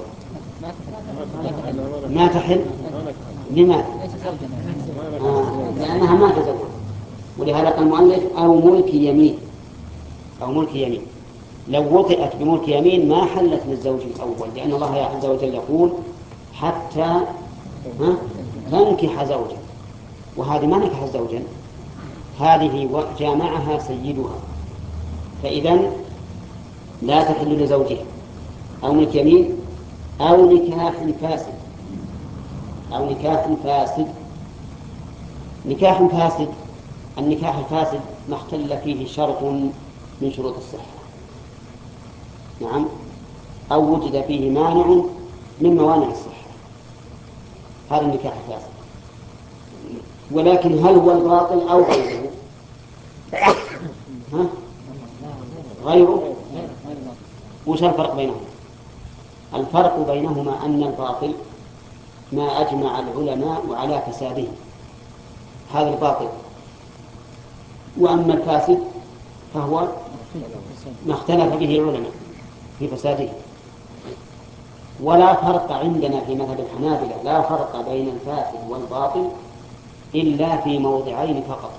ما تحل. لماذا؟ آه. لأنها ما تزوج، ولهذا قال المؤلف أو ملك يمين، أو ملك يمين. لو وطئت بملك يمين ما حلت للزوج الأول، لأن الله عز وجل يقول حتى تنكح زوجا، وهذه ما نكحت زوجا، هذه جامعها سيدها، فإذن لا تحل لزوجها. أو ملك يمين أو نكاح فاسد، أو نكاح فاسد. نكاح فاسد، النكاح الفاسد ما اختل فيه شرط من شروط الصحة، نعم، أو وجد فيه مانع من موانع الصحة، هذا النكاح الفاسد. ولكن هل هو الباطل أو غيره؟ ها؟ غيره. وش الفرق بينهما؟ الفرق بينهما أن الباطل ما أجمع العلماء على فساده، هذا الباطل، وأما الفاسد فهو ما اختلف به العلماء في فساده. ولا فرق عندنا في مذهب الحنابلة، لا فرق بين الفاسد والباطل إلا في موضعين فقط،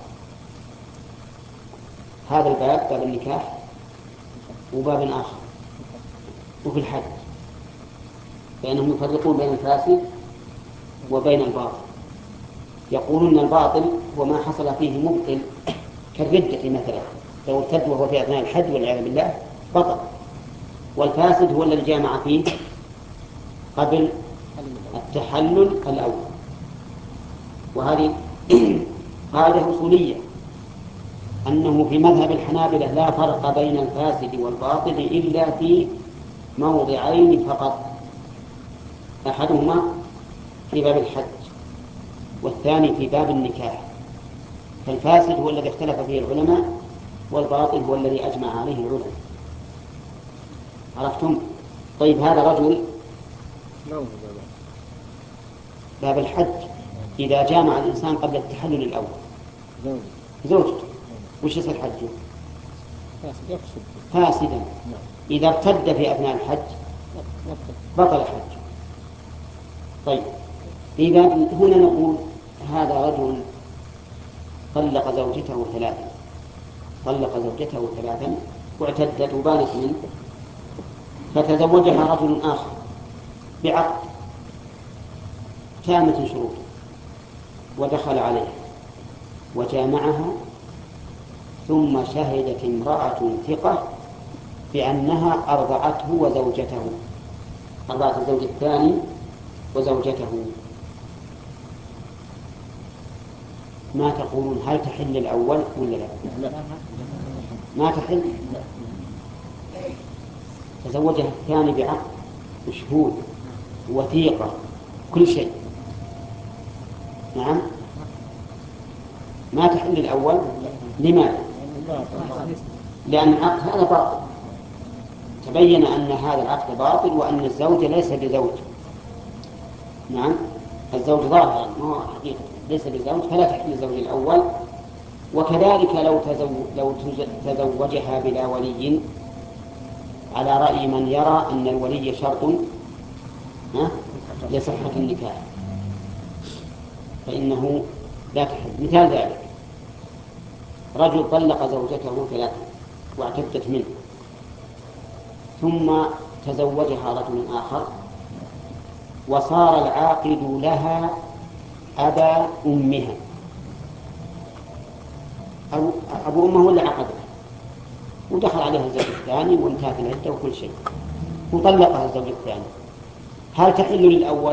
هذا الباب باب النكاح وباب آخر، وفي الحج، بأنهم يفرقون بين الفاسد وبين الباطل. يقولون الباطل هو ما حصل فيه مبطل كالردة مثلا، لو ارتد وهو في أثناء الحج والعياذ بالله بطل. والفاسد هو الذي جامع فيه قبل التحلل الأول. وهذه قاعدة أصولية، أنه في مذهب الحنابلة لا فرق بين الفاسد والباطل إلا في موضعين فقط، أحدهما في باب الحج والثاني في باب النكاح. فالفاسد هو الذي اختلف فيه العلماء، والباطل هو الذي أجمع عليه العلماء. عرفتم؟ طيب هذا رجل باب الحج إذا جامع الإنسان قبل التحلل الأول زوجته وش يصير حجه؟ فاسدا. إذا ارتد في أثناء الحج بطل حجه. طيب في باب هنا نقول هذا رجل طلق زوجته ثلاثا، طلق زوجته ثلاثا واعتدت وبانت منه، فتزوجها رجل آخر بعقد تامة شروطه، ودخل عليها وجامعها، ثم شهدت امرأة ثقة بأنها أرضعته وزوجته، أرضعت الزوج الثاني وزوجته. ما تقولون؟ هل تحل الأول ولا لا؟ ما تحل. تزوجها الثاني بعقد وشهود وثيقة كل شيء، نعم، ما تحل الأول. لماذا؟ لأن العقد هذا باطل، تبين أن هذا العقد باطل وأن الزوج ليس بزوج، نعم، الزوج ظاهرا ما هو حقيقة ليس بزوج، فلا تحل الزوج الأول. وكذلك لو تزوج لو تزوجها بلا ولي، على رأي من يرى أن الولي شرط لصحة النكاح، فإنه لا تحل. مثال ذلك رجل طلق زوجته ثلاثة واعتدت منه، ثم تزوجها رجل آخر وصار العاقد لها أبا أمها، أو أبو أمه ولا عقدها، ودخل عليها الزوج الثاني وانتهت العدة وكل شيء، وطلقها الزوج الثاني، هل تحل للأول؟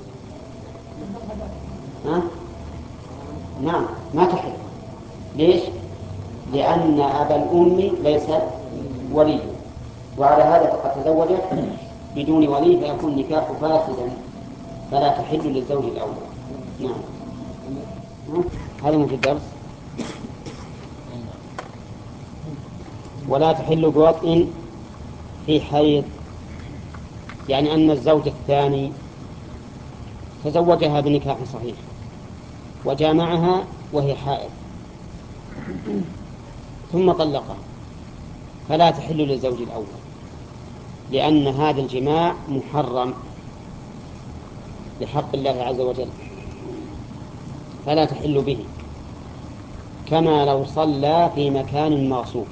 ها؟ نعم ما تحل. ليش؟ لأن أبا الأم ليس ولي، وعلى هذا فقد تزوجت بدون ولي فيكون نكاح فاسدا، فلا تحل للزوج الأول. نعم. هذا من في الدرس. ولا تحل بوطء في حيض، يعني أن الزوج الثاني تزوجها بنكاح صحيح وجامعها وهي حائض ثم طلقها، فلا تحل للزوج الأول، لأن هذا الجماع محرم بحق الله عز وجل، فلا تحل به، كما لو صلى في مكان مغصوب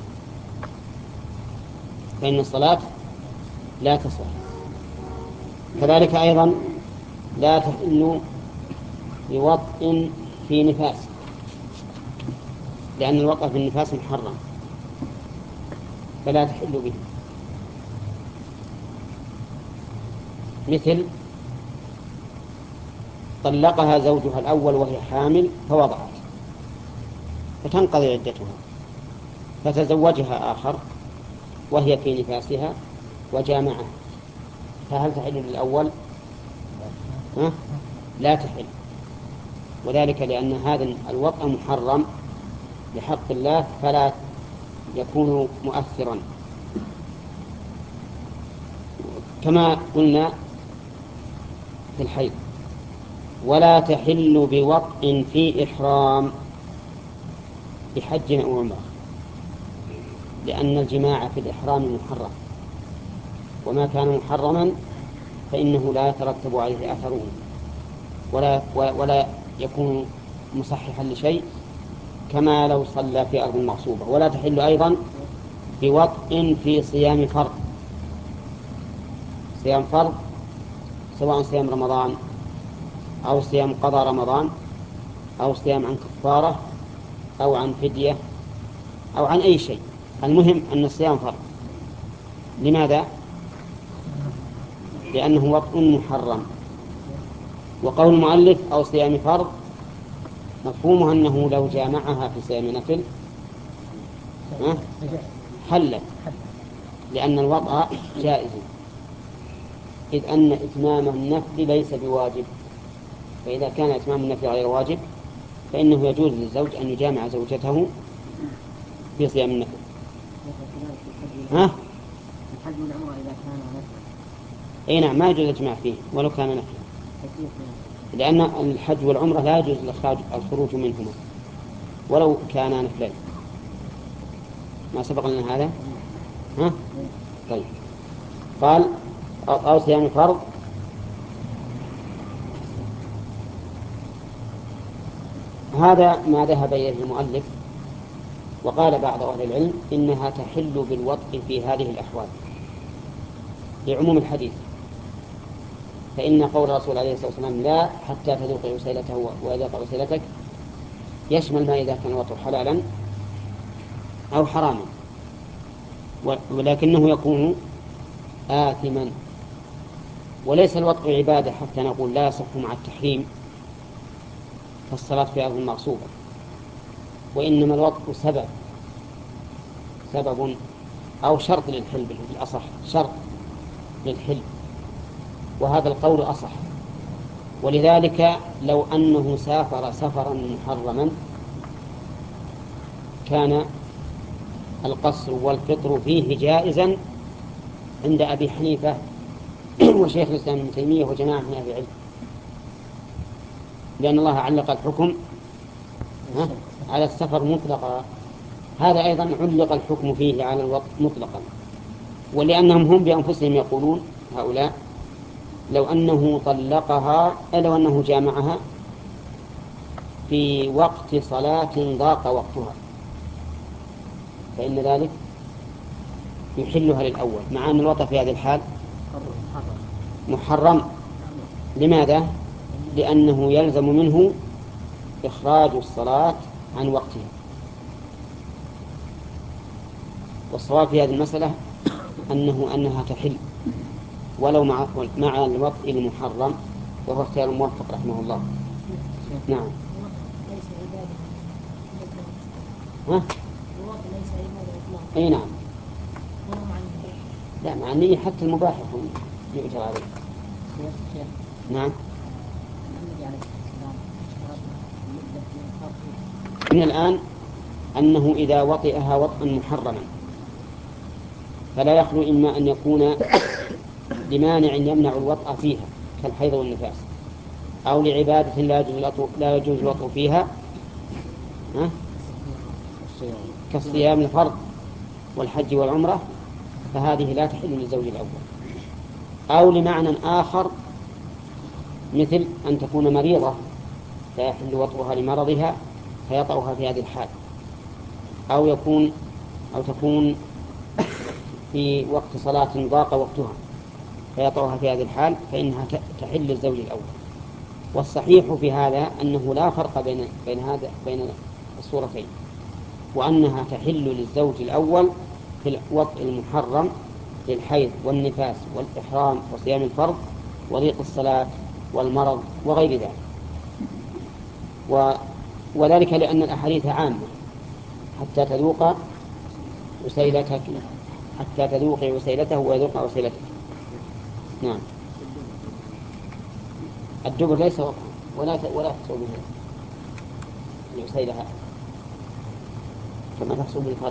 فإن الصلاة لا تصح. كذلك أيضا لا تحل بوطء في نفاس، لأن الوطء في النفاس محرم فلا تحل به، مثل طلقها زوجها الأول وهي حامل فوضعت فتنقضي عدتها، فتزوجها آخر وهي في نفاسها وجامعها، فهل تحل للأول؟ ها؟ لا تحل، وذلك لأن هذا الوطء محرم بحق الله فلا يكون مؤثرا. كما قلنا في الحيض. ولا تحل بوطء في إحرام بحج أو عمرة، لأن الجماع في الإحرام محرم، وما كان محرما فإنه لا يترتب عليه أثره ولا, ولا يكون مصححا لشيء، كما لو صلى في أرض مغصوبة. ولا تحل أيضا بوطء في صيام فرض، صيام فرض سواء صيام رمضان أو صيام قضاء رمضان أو صيام عن كفارة أو عن فدية أو عن أي شيء، المهم أن الصيام فرض. لماذا؟ لأنه وطء محرم. وقول المؤلف أو صيام فرض مفهومه أنه لو جامعها في صيام نفل حلت، لأن الوطء جائز، إذ أن إتمام النفل ليس بواجب، فإذا كان إتمام النفل غير واجب فإنه يجوز للزوج أن يجامع زوجته في صيام النفل. ها؟ الحج والعمرة إذا كان نفلا. أي نعم ما يجوز الإجماع فيه ولو كان نفلا، لأن الحج والعمرة لا يجوز الخروج منهما ولو كانا نفلين. ما سبق لنا هذا؟ ها؟ طيب. قال أو صيام فرض. هذا ما ذهب إليه المؤلف. وقال بعض أهل العلم إنها تحل بالوطء في هذه الأحوال لعموم الحديث، فإن قول الرسول عليه الصلاة والسلام لا حتى تذوق عسيلته ويذوق عسيلتك يشمل ما إذا كان الوطء حلالا أو حراما، ولكنه يكون آثما. وليس الوطء عبادة حتى نقول لا يصح مع التحريم كالصلاة في أرض مغصوبة، وإنما الوطء سبب سبب أو شرط للحل بالأصح، شرط للحل، وهذا القول أصح. ولذلك لو أنه سافر سفرا محرما كان القصر والفطر فيه جائزا عند أبي حنيفة وشيخ الإسلام ابن تيمية وجماعة من أهل العلم، لأن الله علق الحكم على السفر مطلقا، هذا أيضا علق الحكم فيه على الوقت مطلقا. ولأنهم هم بأنفسهم يقولون هؤلاء لو أنه طلقها لو أنه جامعها في وقت صلاة ضاق وقتها فإن ذلك يحلها للأول، مع أن الوطأ في هذه الحال محرم. لماذا؟ لأنه يلزم منه إخراج الصلاة عن وقتها. والصواب في هذه المسألة أنه أنها تحل ولو مع مع الوطء المحرم، وهو اختيار الموفق رحمه الله. نعم. ها؟ أي نعم. لا، مع النية حتى المباح يكون يؤجر عليه. نعم. من الآن أنه إذا وطئها وطئا محرما فلا يخلو إما أن يكون لمانع يمنع الوطأ فيها كالحيض والنفاس، أو لعبادة لا يجوز الوطء فيها ها؟ كالصيام الفرض والحج والعمرة، فهذه لا تحل للزوج الأول. أو لمعنى آخر مثل أن تكون مريضة لا يحل وطئها لمرضها فيطأها في هذه الحال، أو يكون أو تكون في وقت صلاة ضاق وقتها فيطأها في هذه الحال، فإنها تحل للزوج الأول. والصحيح في هذا أنه لا فرق بين بين هذا بين الصورتين، وأنها تحل للزوج الأول في الوطء المحرم للحيض والنفاس والإحرام وصيام الفرض وضيق الصلاة والمرض وغير ذلك. و وذلك لأن الأحاديث عامة حتى تذوق وسيلتك حتى تذوق وسيلته ويذوق وسيلتك. نعم. الدبر ليس وطئا ولا ولا تحصل به الوسيلة كما تحصل بالفرج.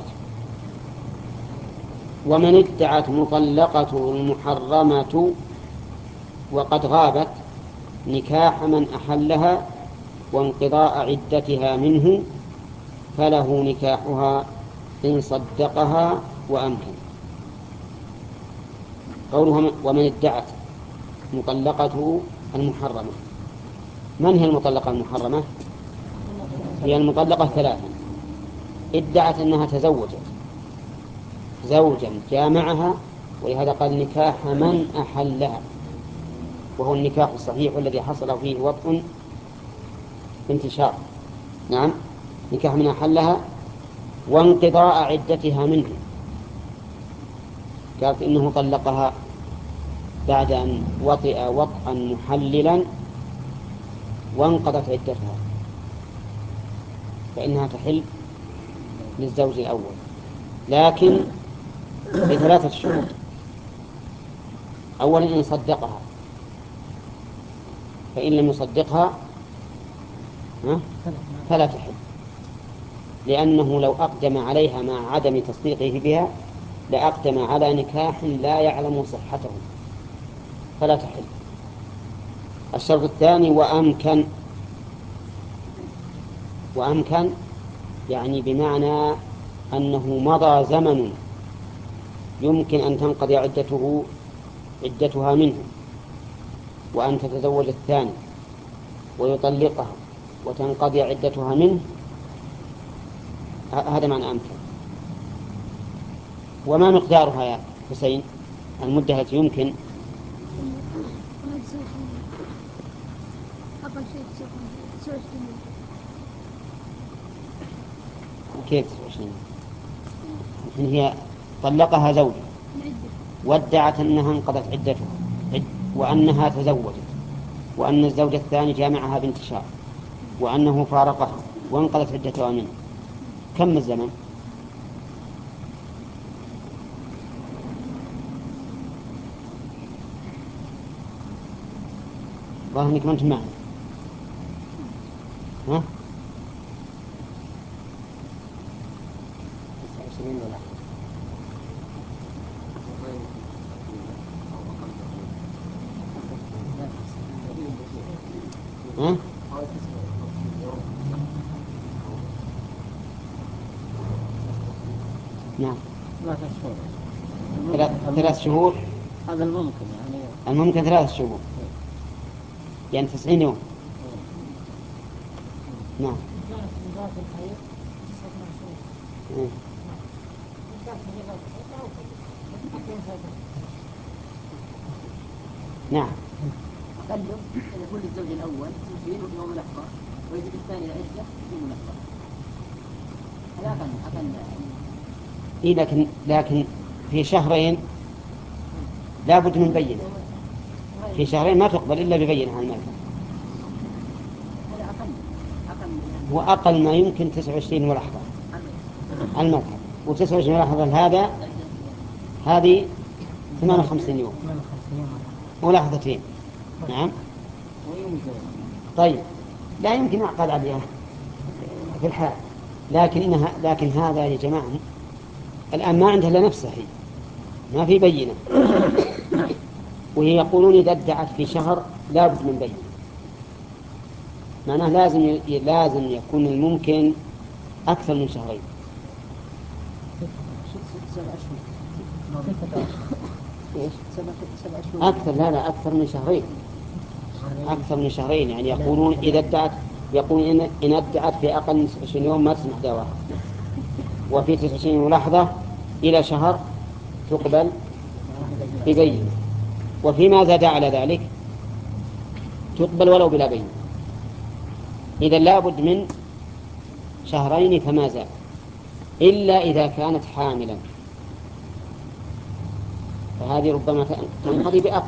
ومن ادعت مطلقة المحرمة وقد غابت نكاح من أحلها وانقضاء عدتها منه فله نكاحها إن صدقها وأمكن. قوله ومن ادعت مطلقته المحرمة، من هي المطلقة المحرمة؟ هي المطلقة ثلاثا. ادعت أنها تزوجت زوجا جامعها، ولهذا قال نكاح من أحلها، وهو النكاح الصحيح الذي حصل فيه وطء انتشار. نعم، نكاح من أحلها وانقضاء عدتها منه، قالت إنه طلقها بعد أن وطئ وطئا محللا وانقضت عدتها، فإنها تحل للزوج الأول، لكن بثلاثة شروط. أولا إن صدقها، فإن لم يصدقها فلا تحل، لأنه لو أقدم عليها مع عدم تصديقه بها لأقدم على نكاح لا يعلم صحته فلا تحل. الشرط الثاني وأمكن. وأمكن يعني بمعنى أنه مضى زمن يمكن أن تنقضي عدته عدتها منه وأن تتزوج الثاني ويطلقها وتنقضي عدتها منه، هذا معنى أمكن. وما مقدارها يا حسين المدة التي يمكن؟ كيف تسعة هي طلقها زوجها وادعت أنها انقضت عدتها وأنها تزوجت وأن الزوج الثاني جامعها بانتشار وأنه فارقها وانقضت عدتها منه، كم الزمن؟ ظاهر انك ما انت معي. ها؟ ها؟ نعم. ثلاث شهور. هذا الممكن يعني. الممكن ثلاث شهور. يعني تسعين يوم. نعم. نعم. أقل يكون للزوج الأول تسجيل وهو ملحظة، ويجب الثاني العدة في ملحظة. هذا أقل أقل. إيه لكن لكن في شهرين لا بد من بينة. في شهرين ما تقبل إلا ببينة عن الملكة. هذا أقل أقل. هو أقل ما يمكن تسعة وعشرين ملاحظة على الملكة، وتسعة وعشرين ملاحظة هذا هذه ثمانية وخمسين يوم ملاحظتين. نعم. طيب لا يمكن يعقد عليها في الحال، لكن إنها لكن هذا يا جماعة الآن ما عندها إلا نفسها، هي ما في بينة، وهي يقولون إذا ادعت في شهر لا بد من بينة. معناه لازم ي... لازم يكون الممكن أكثر من شهرين. إيش؟ أكثر لا لا أكثر من شهرين. أكثر من شهرين يعني يقولون إذا ادعت يقول إن إن ادعت في أقل من تسعة وعشرين يوم ما تسمح دعواها، وفي تسعة وعشرين لحظة إلى شهر تقبل ببينة، وفيما زاد على ذلك تقبل ولو بلا بينة. إذا لابد من شهرين فما زاد، إلا إذا كانت حاملا، فهذه ربما تنقضي بأقل.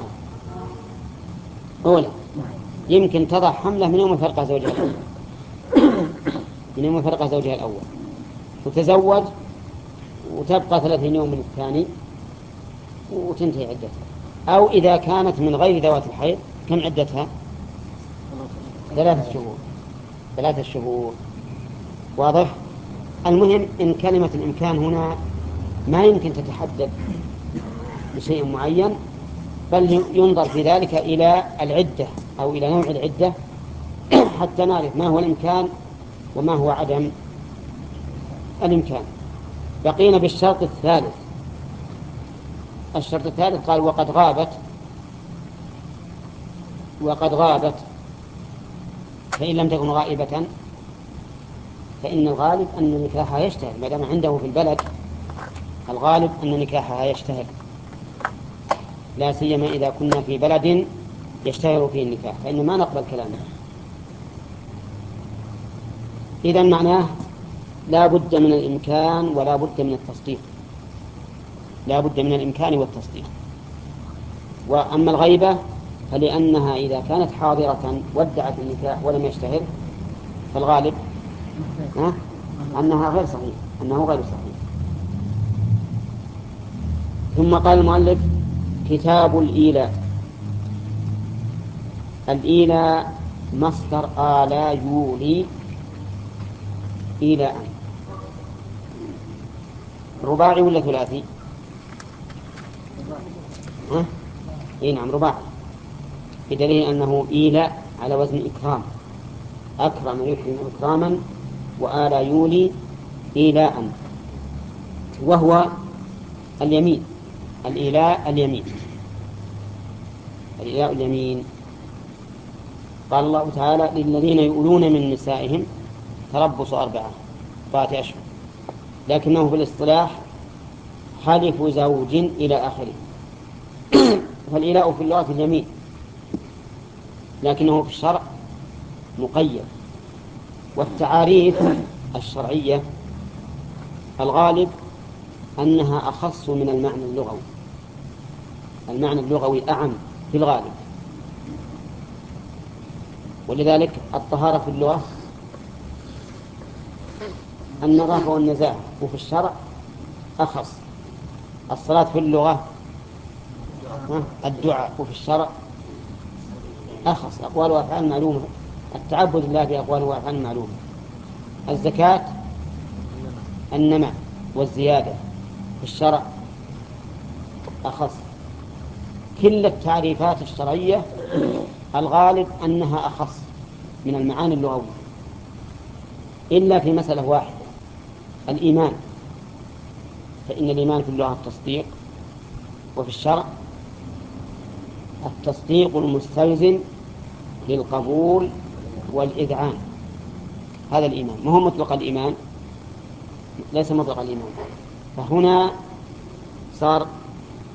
أولا يمكن تضع حملة من يوم فرق زوجها الأول من يوم فرق زوجها الأول وتزوج وتبقى ثلاثين يوم من الثاني وتنتهي عدتها. أو إذا كانت من غير ذوات الحيض كم عدتها؟ ثلاثة شهور. ثلاثة شهور واضح. المهم إن كلمة الإمكان هنا ما يمكن تتحدد بشيء معين، بل ينظر في ذلك إلى العدة أو إلى نوع العدة حتى نعرف ما هو الإمكان وما هو عدم الإمكان. بقينا بالشرط الثالث. الشرط الثالث قال وقد غابت وقد غابت فإن لم تكن غائبة فإن الغالب أن نكاحها يشتهر، ما دام عنده في البلد الغالب أن نكاحها يشتهر، لا سيما إذا كنا في بلد يشتهر فيه النكاح فإن ما نقبل كلامه. إذن معناه لا بد من الإمكان ولا بد من التصديق، لا بد من الإمكان والتصديق. وأما الغيبة فلأنها إذا كانت حاضرة وادعت النكاح ولم يشتهر فالغالب أنها غير صحيح أنه غير صحيح. ثم قال المؤلف كتاب الإيلاء. الإيلاء مصدر آلا يولي إيلاء، رباعي ولا ثلاثي؟ ها؟ إيه نعم رباعي، بدليل أنه إيلاء على وزن إكرام، أكرم يكرم إكراما وآلا يولي إيلاء، وهو اليمين. الإيلاء اليمين، الإيلاء اليمين. قال الله تعالى للذين يؤلون من نسائهم تربص أربعة أربعة أشهر، لكنه في الاصطلاح حلف زوج إلى آخره. فالإيلاء في اللغة اليمين، لكنه في الشرع مقيد. والتعاريف الشرعية الغالب أنها أخص من المعنى اللغوي، المعنى اللغوي أعم في الغالب. ولذلك الطهارة في اللغة النظافة والنزاهة، وفي الشرع أخص. الصلاة في اللغة الدعاء، وفي الشرع أخص. أقوال وأفعال معلومة، التعبد لله بأقوال وأفعال معلومة. الزكاة النماء والزيادة، في الشرع أخص. كل التعريفات الشرعية الغالب أنها أخص من المعاني اللغوية، إلا في مسألة واحدة، الإيمان، فإن الإيمان في اللغة التصديق، وفي الشرع التصديق المستلزم للقبول والإذعان. هذا الإيمان، ما هو مطلق الإيمان، ليس مطلق الإيمان. فهنا صار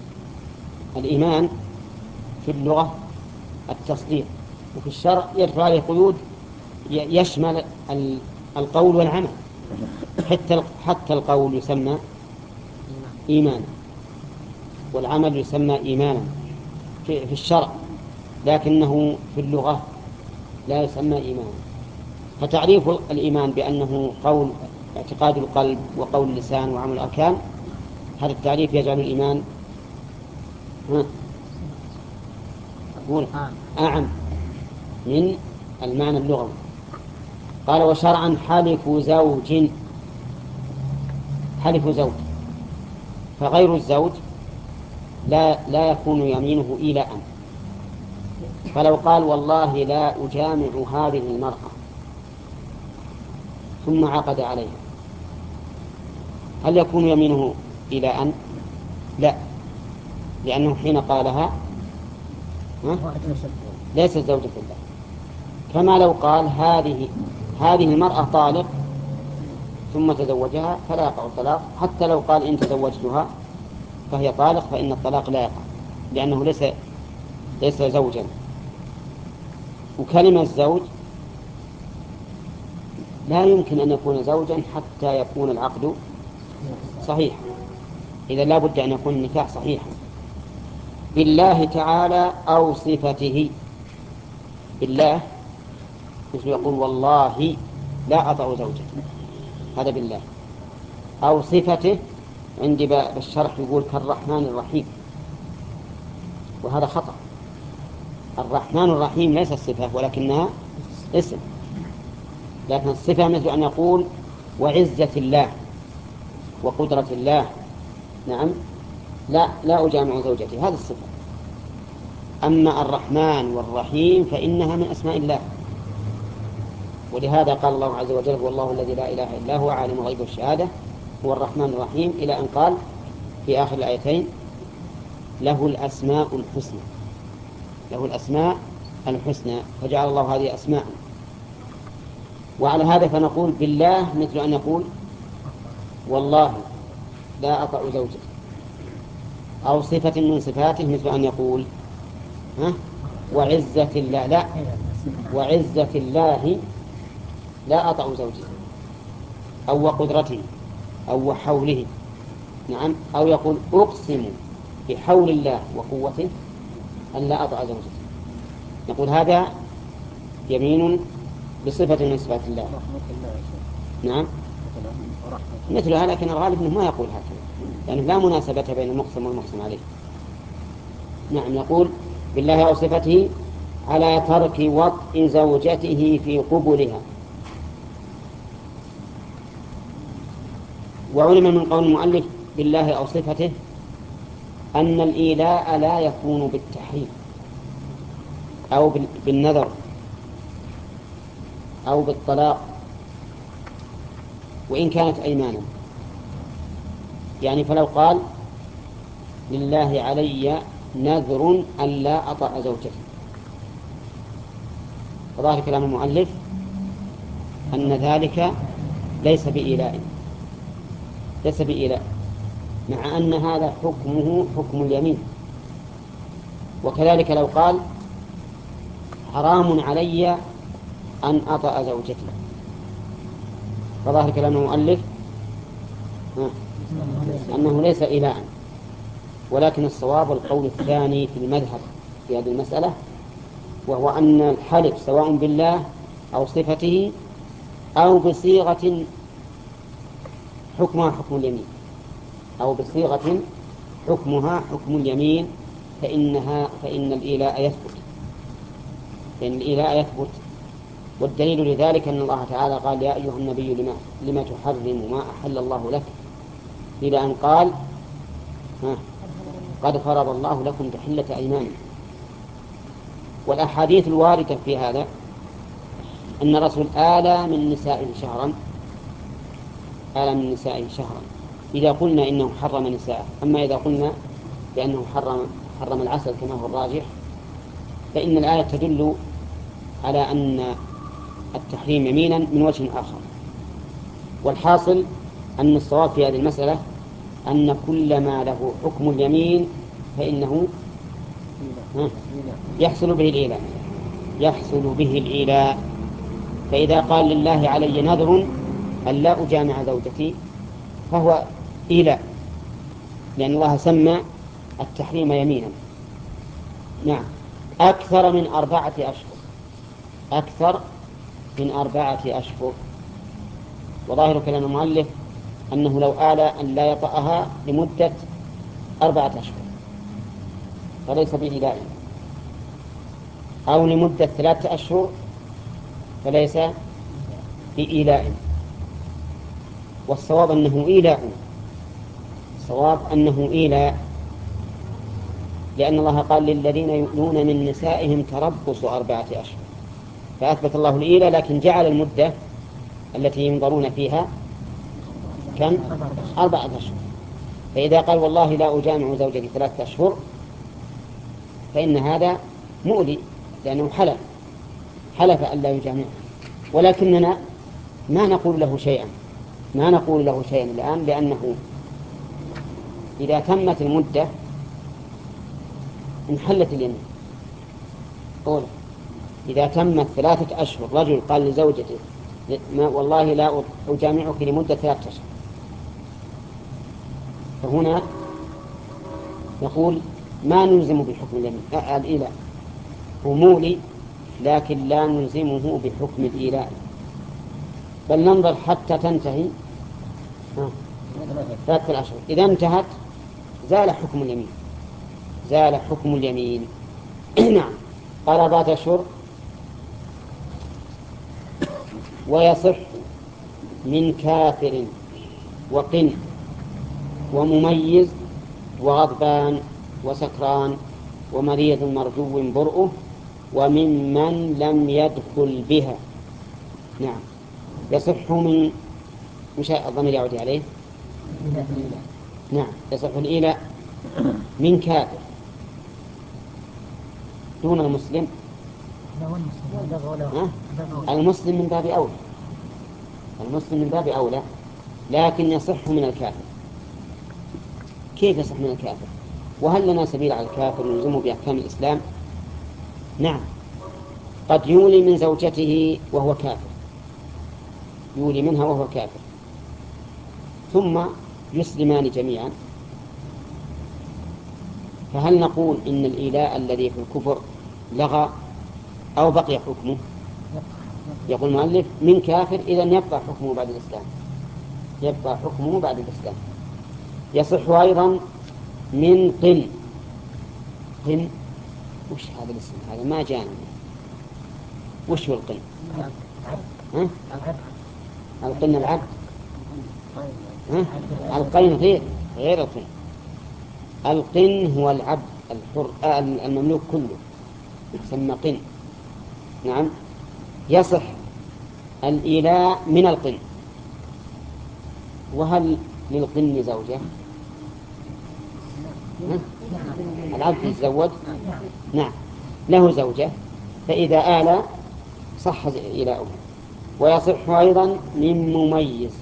الإيمان في اللغة التصديق، وفي الشرع يدخل عليه قيود يشمل القول والعمل، حتى حتى القول يسمى إيمانا والعمل يسمى إيمانا في الشرع، لكنه في اللغة لا يسمى إيمانا. فتعريف الإيمان بأنه قول اعتقاد القلب وقول اللسان وعمل الأركان، هذا التعريف يجعل الإيمان أقول أعم من المعنى اللغوي. قال وشرعا حلف زوج، حلف زوج، فغير الزوج لا لا يكون يمينه إيلاء. فلو قال والله لا أجامع هذه المرأة ثم عقد عليها، هل يكون يمينه إيلاء؟ لا، لأنه حين قالها ليست زوجة الله. كما لو قال هذه هذه المرأة طالق ثم تزوجها فلا يقع الطلاق، حتى لو قال إن تزوجتها فهي طالق فإن الطلاق لا يقع، لأنه ليس ليس زوجا. وكلمة زوج لا يمكن أن يكون زوجا حتى يكون العقد صحيح، إذا لا بد أن يكون النكاح صحيحا بالله تعالى أو صفته. بالله مثل يقول والله لا أطأ زوجتي، هذا بالله. أو صفته عند باب الشرح يقول كالرحمن الرحيم، وهذا خطأ. الرحمن الرحيم ليس الصفة ولكنها اسم، لكن الصفة مثل أن يقول وعزة الله وقدرة الله، نعم لا لا أجامع زوجتي، هذا الصفة. أما الرحمن والرحيم فإنها من أسماء الله، ولهذا قال الله عز وجل والله الذي لا إله إلا هو عالم الغيب والشهادة هو الرحمن الرحيم، إلى أن قال في آخر الآيتين له الأسماء الحسنى، له الأسماء الحسنى، فجعل الله هذه أسماء. وعلى هذا فنقول بالله مثل أن يقول والله لا أطأ زوجتي. أو صفة من صفاته مثل أن يقول ها وعزة الله لا وعزة الله لا أطأ زوجتي، أو وقدرته أو وحوله، نعم. أو يقول أقسم بحول الله وقوته أن لا أطأ زوجتي، نقول هذا يمين بصفة من صفات الله، نعم مثلها، لكن الغالب أنه ما يقول هكذا لأنه لا مناسبة بين المقسم والمقسم عليه. نعم يقول بالله أو صفته على ترك وطء زوجته في قبلها. وعلم من قول المؤلف بالله أو صفته أن الإيلاء لا يكون بالتحريم أو بالنذر أو بالطلاق وإن كانت أيمانا. يعني فلو قال لله علي نذر أن لا أطأ زوجتي، فظاهر كلام المؤلف أن ذلك ليس بإيلاء ليس بإيلاء مع أن هذا حكمه حكم اليمين. وكذلك لو قال حرام علي أن أطأ زوجتي، فظاهر كلام المؤلف أنه ليس إيلاء، ولكن الصواب القول الثاني في المذهب في هذه المسألة، وهو أن الحلف سواء بالله أو صفته أو بصيغة حكمها حكم اليمين أو بصيغة حكمها حكم اليمين فإنها فإن الإيلاء يثبت فإن الإيلاء يثبت. والدليل لذلك أن الله تعالى قال يا أيها النبي لما, لما تحرم ما أحل الله لك، إلى أن قال ها قد فرض الله لكم تحلة أيمانكم. والأحاديث الواردة في هذا أن الرسول آلى من نسائه شهرا آلى من نسائه شهرا إذا قلنا إنه حرم نساءه. أما إذا قلنا بأنه حرم حرم العسل كما هو الراجح فإن الآية تدل على أن التحريم يمينا من وجه آخر. والحاصل أن الصواب في هذه المسألة أن كل ما له حكم اليمين فإنه يحصل به الإيلاء يحصل به الإيلاء فإذا قال لله علي نذر أن لا أجامع زوجتي فهو إيلاء، لأن الله سمى التحريم يمينا. نعم. أكثر من أربعة أشهر أكثر من أربعة أشهر وظاهر كلام المؤلف أنه لو آل أن لا يطأها لمدة أربعة أشهر فليس بإيلاء، أو لمدة ثلاثة أشهر فليس بإيلاء. والصواب أنه إيلاء الصواب أنه إيلاء لأن الله قال للذين يؤلون من نسائهم تربص أربعة أشهر، فأثبت الله الإيلاء لكن جعل المدة التي ينظرون فيها كم؟ أربعة أشهر. فإذا قال والله لا أجامع زوجتي ثلاثة أشهر فإن هذا مؤلي لأنه حلف حلف أن لا يجامعها، ولكننا ما نقول له شيئا ما نقول له شيئا الآن، لأنه إذا تمت المدة انحلت اليمين. أولا إذا تمت ثلاثة أشهر رجل قال لزوجته والله لا أجامعك لمدة ثلاثة أشهر، فهنا نقول ما نلزم بحكم اليمين الإيلاء، هو مولي لكن لا نلزمه بحكم الإيلاء، بل ننظر حتى تنتهي ثلاثة أشهر. إذا انتهت زال حكم اليمين زال حكم اليمين نعم. قال أربعة أشهر. ويصح من كافر وقن ومميز وغضبان وسكران ومريض مرجو برؤه وممن لم يدخل بها. نعم. يصح من مش الضمير يعود عليه. نعم. يصح الإيلاء من كافر دون المسلم. المسلم من باب أولى المسلم من باب أولى لكن يصح من الكافر. كيف يصح من الكافر؟ وهل لنا سبيل على الكافر نلزمه بأحكام الإسلام؟ نعم. قد يولي من زوجته وهو كافر يولي منها وهو كافر ثم يسلمان جميعا، فهل نقول إن الإيلاء الذي في الكفر لغى أو بقي حكمه؟ يقول المؤلف من كافر إذن يبقى حكمه بعد الإسلام يبقى حكمه بعد الإسلام. يصح أيضا من قن قن وش هذا الاسم هذا ما جاءنا وش هو القن؟ ها؟ القن العبد ها؟ القين غير غير القن. القن هو العبد الحر المملوك كله يسمى قن. نعم. يصح الإيلاء من القن. وهل للقن زوجة؟ العبد يتزوج؟ نعم له زوجة، فإذا آل صح إيلاؤه. ويصح أيضا من مميز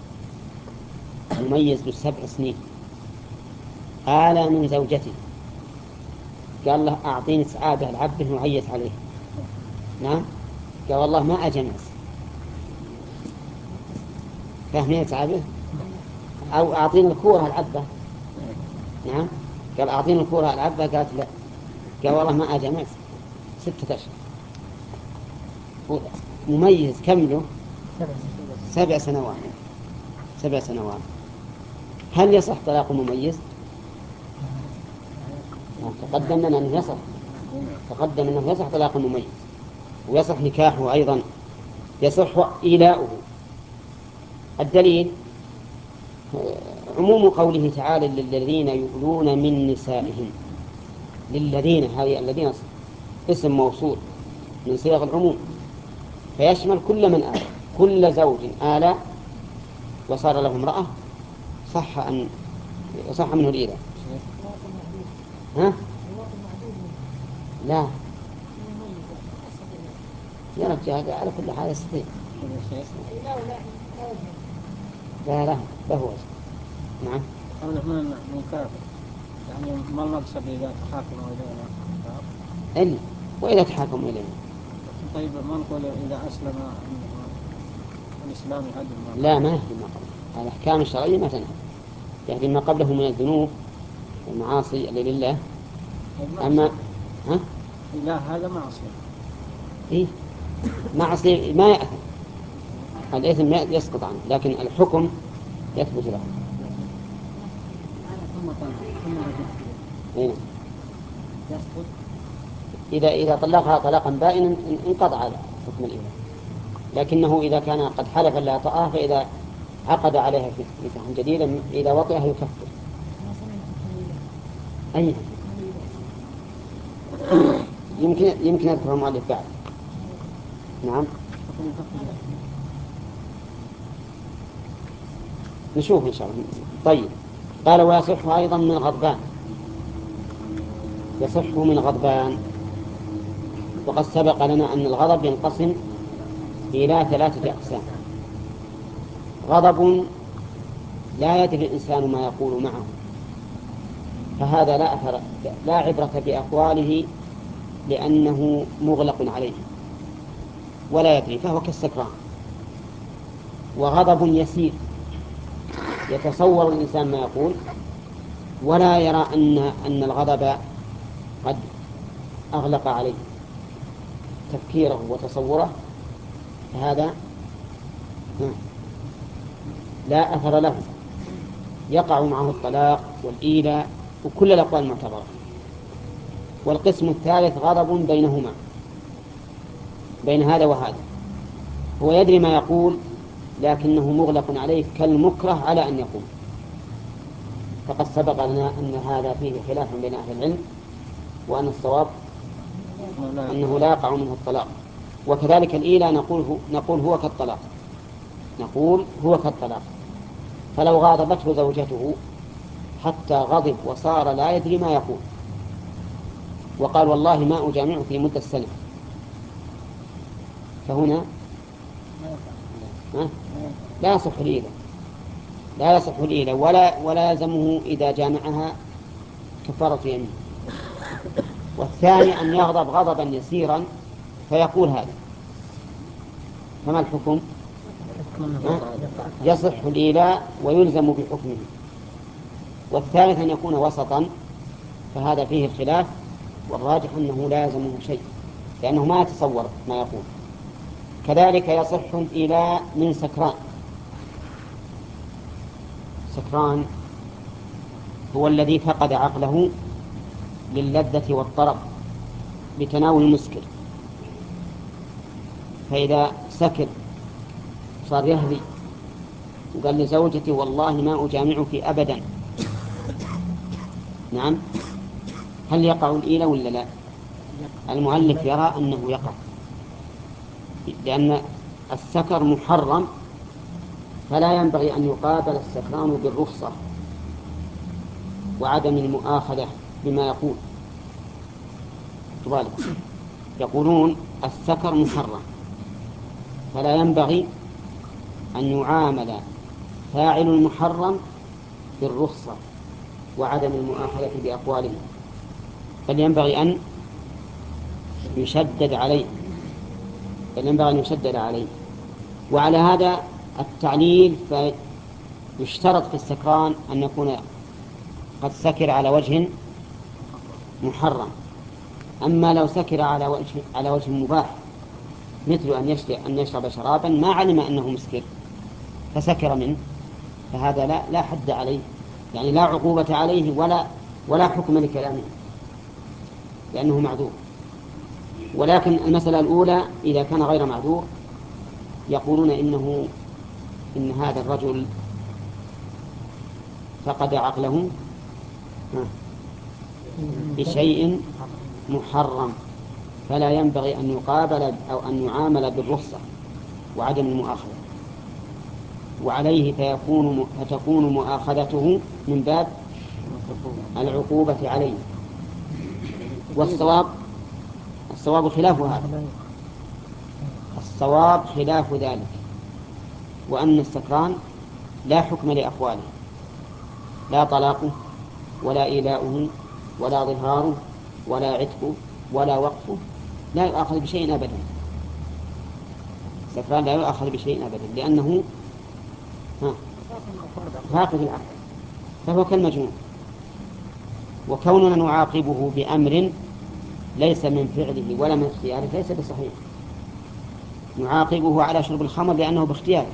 مميز بالسبع سنين آل من زوجته قال له أعطيني سعادة العبد وعيت عليه. نعم. قال والله ما أجنس فاهمين سعادة أو أعطيني الكورة العبة. نعم. قال أعطيني الكورة العبة قالت لا. قال والله ما أجنس ستة أشهر. مميز كم له؟ سبع سنوات سبع سنوات. هل يصح طلاق مميز؟ تقدم لنا أنه يصح تقدم أنه يصح طلاق مميز ويصح نكاحه أيضا. يصح إيلاؤه. الدليل عموم قوله تعالى للذين يؤلون من نسائهم. للذين هذه الذين اسم موصول من صيغ العموم فيشمل كل من آل كل زوج آل وصار له امرأة صح أن صح منه الإيلاء. ها؟ لا يا رجال على كل حال يستطيع. لا لا لا هو. نعم. من من كافر يعني ما المقصد إذا تحاكموا إلينا؟ إلا وإذا تحاكموا إلينا. طيب ما نقول إذا أسلم الإسلام يهدم؟ لا، ما يهدم ما قبله. الأحكام الشرعية ما تنهي، يهدم ما قبله من الذنوب والمعاصي اللي لله. أما ها؟ لا هذا معصية. إيه معصية ما يأثم، الإثم يسقط عنه، لكن الحكم يثبت له. ثم طلق ثم رجع إيه؟ يسقط. إذا إذا طلقها طلاقا بائنا انقطع حكم الإله، لكنه إذا كان قد حلف لا يطأها فإذا عقد عليها نكاحا جديدا إذا وطئها يكفر. أي يمكن يمكن يذكر المؤلف بعد. نعم نشوف إن شاء الله. طيب قال ويصح أيضا من غضبان، يصح من غضبان. وقد سبق لنا أن الغضب ينقسم إلى ثلاثة أقسام: غضب لا يدري الإنسان ما يقول معه، فهذا لا أثر لا عبرة بأقواله لأنه مغلق عليه ولا يدري، فهو كالسكران. وغضب يسير يتصور الإنسان ما يقول ولا يرى أن أن الغضب قد أغلق عليه تفكيره وتصوره، فهذا لا أثر له، يقع معه الطلاق والإيلاء وكل الأقوال المعتبرة. والقسم الثالث غضب بينهما، بين هذا وهذا، هو يدري ما يقول لكنه مغلق عليه كالمكره على أن يقول. فقد سبق لنا أن هذا فيه خلاف بين أهل العلم، وأن الصواب أنه لا يقع منه الطلاق. وكذلك الإيلاء نقول هو, نقول هو كالطلاق، نقول هو كالطلاق. فلو غاضبته زوجته حتى غضب وصار لا يدري ما يقول وقال والله ما أجامعك لمدة سنة، فهنا لا يصح الإيلاء، لا يصح الإيلاء ولا ولا يلزمه إذا جامعها كفارة يمين. والثاني أن يغضب غضبا يسيرا فيقول هذا، فما الحكم؟ يصح الإيلاء ويلزم بحكمه. والثالث أن يكون وسطا، فهذا فيه الخلاف، والراجح أنه لا يلزمه شيء لأنه ما يتصور ما يقول. كذلك يصح الإيلاء من سكران. سكران هو الذي فقد عقله للذة والطرب بتناول المسكر، فإذا سكر صار يهذي وقال لزوجتي والله ما أجامعك أبدا، نعم، هل يقع الإيلاء ولا لا؟ المؤلف يرى أنه يقع، لأن السكر محرم، فلا ينبغي أن يقابل السكران بالرخصة وعدم المؤاخذة بما يقول. يقولون السكر محرم، فلا ينبغي أن يعامل فاعل المحرم بالرخصة وعدم المؤاخذة بأقواله، بل ينبغي أن يشدد عليه بل ينبغي أن يشدد عليه. وعلى هذا التعليل فيشترط في السكران أن يكون قد سكر على وجه محرم. أما لو سكر على وجه على وجه مباح، مثل أن يشرب أن يشرب شرابا ما علم أنه مسكر فسكر منه، فهذا لا لا حد عليه، يعني لا عقوبة عليه ولا ولا حكم لكلامه لأنه معذور. ولكن المسألة الأولى إذا كان غير معذور يقولون إنه إن هذا الرجل فقد عقله بشيء محرم، فلا ينبغي أن يقابل أو أن يعامل بالرخصة وعدم المؤاخذة، وعليه فيكون فتكون مؤاخذته من باب العقوبة عليه. والصواب الصواب خلاف هذا، الصواب خلاف ذلك، وأن السكران لا حكم لأقواله، لا طلاقه ولا إيلاؤه ولا ظهاره ولا عتقه ولا وقفه لا يؤاخذ بشيء أبدا. السكران لا يؤاخذ بشيء أبدا لأنه ها فاقد العقل، فهو كالمجنون. وكوننا نعاقبه بأمر ليس من فعله ولا من اختياره ليس بصحيح. نعاقبه على شرب الخمر لأنه باختياره،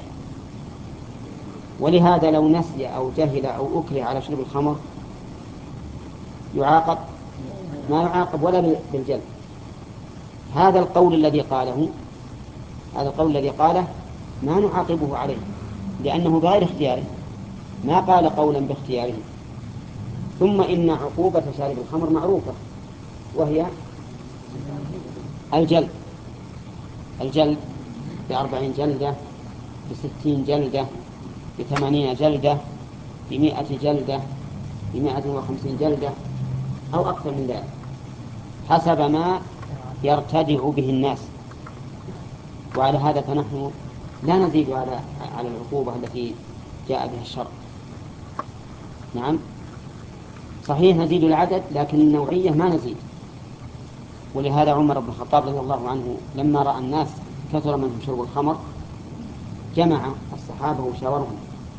ولهذا لو نسي أو جهل أو أكره على شرب الخمر يعاقب؟ ما يعاقب ولا بالجلد. هذا القول الذي قاله هذا القول الذي قاله ما نعاقبه عليه لأنه بغير اختياره، ما قال قولا باختياره. ثم إن عقوبة شارب الخمر معروفة وهي الجلد، الجلد بأربعين جلدة، بستين جلدة، بثمانين جلدة، بمائة جلدة، بمائة وخمسين جلدة أو أكثر من ذلك حسب ما يرتدع به الناس. وعلى هذا فنحن لا نزيد على على العقوبة التي جاء بها الشرع. نعم صحيح نزيد العدد لكن النوعية ما نزيد. ولهذا عمر بن الخطاب رضي الله عنه لما رأى الناس كثر منهم شرب الخمر جمع الصحابة وشاورهم،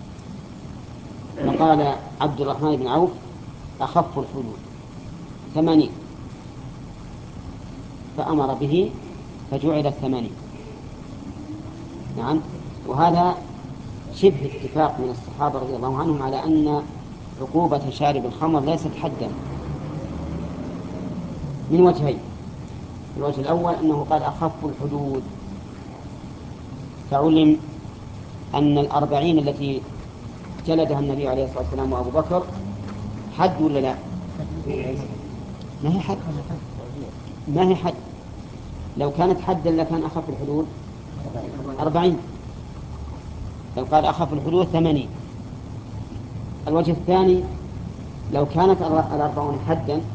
فقال عبد الرحمن بن عوف أخف الحدود ثمانين، فأمر به فجعل الثمانين. نعم وهذا شبه اتفاق من الصحابة رضي الله عنهم على أن عقوبة شارب الخمر ليست حدا من وجهين. الوجه الأول أنه قال أخف الحدود، فعلم أن الأربعين التي جلدها النبي عليه الصلاة والسلام وأبو بكر حد ولا لا؟ ما هي حد، ما هي حد. لو كانت حدا لكان أخف الحدود أربعين، بل قال أخف الحدود ثمانين. الوجه الثاني لو كانت الأربعون حدا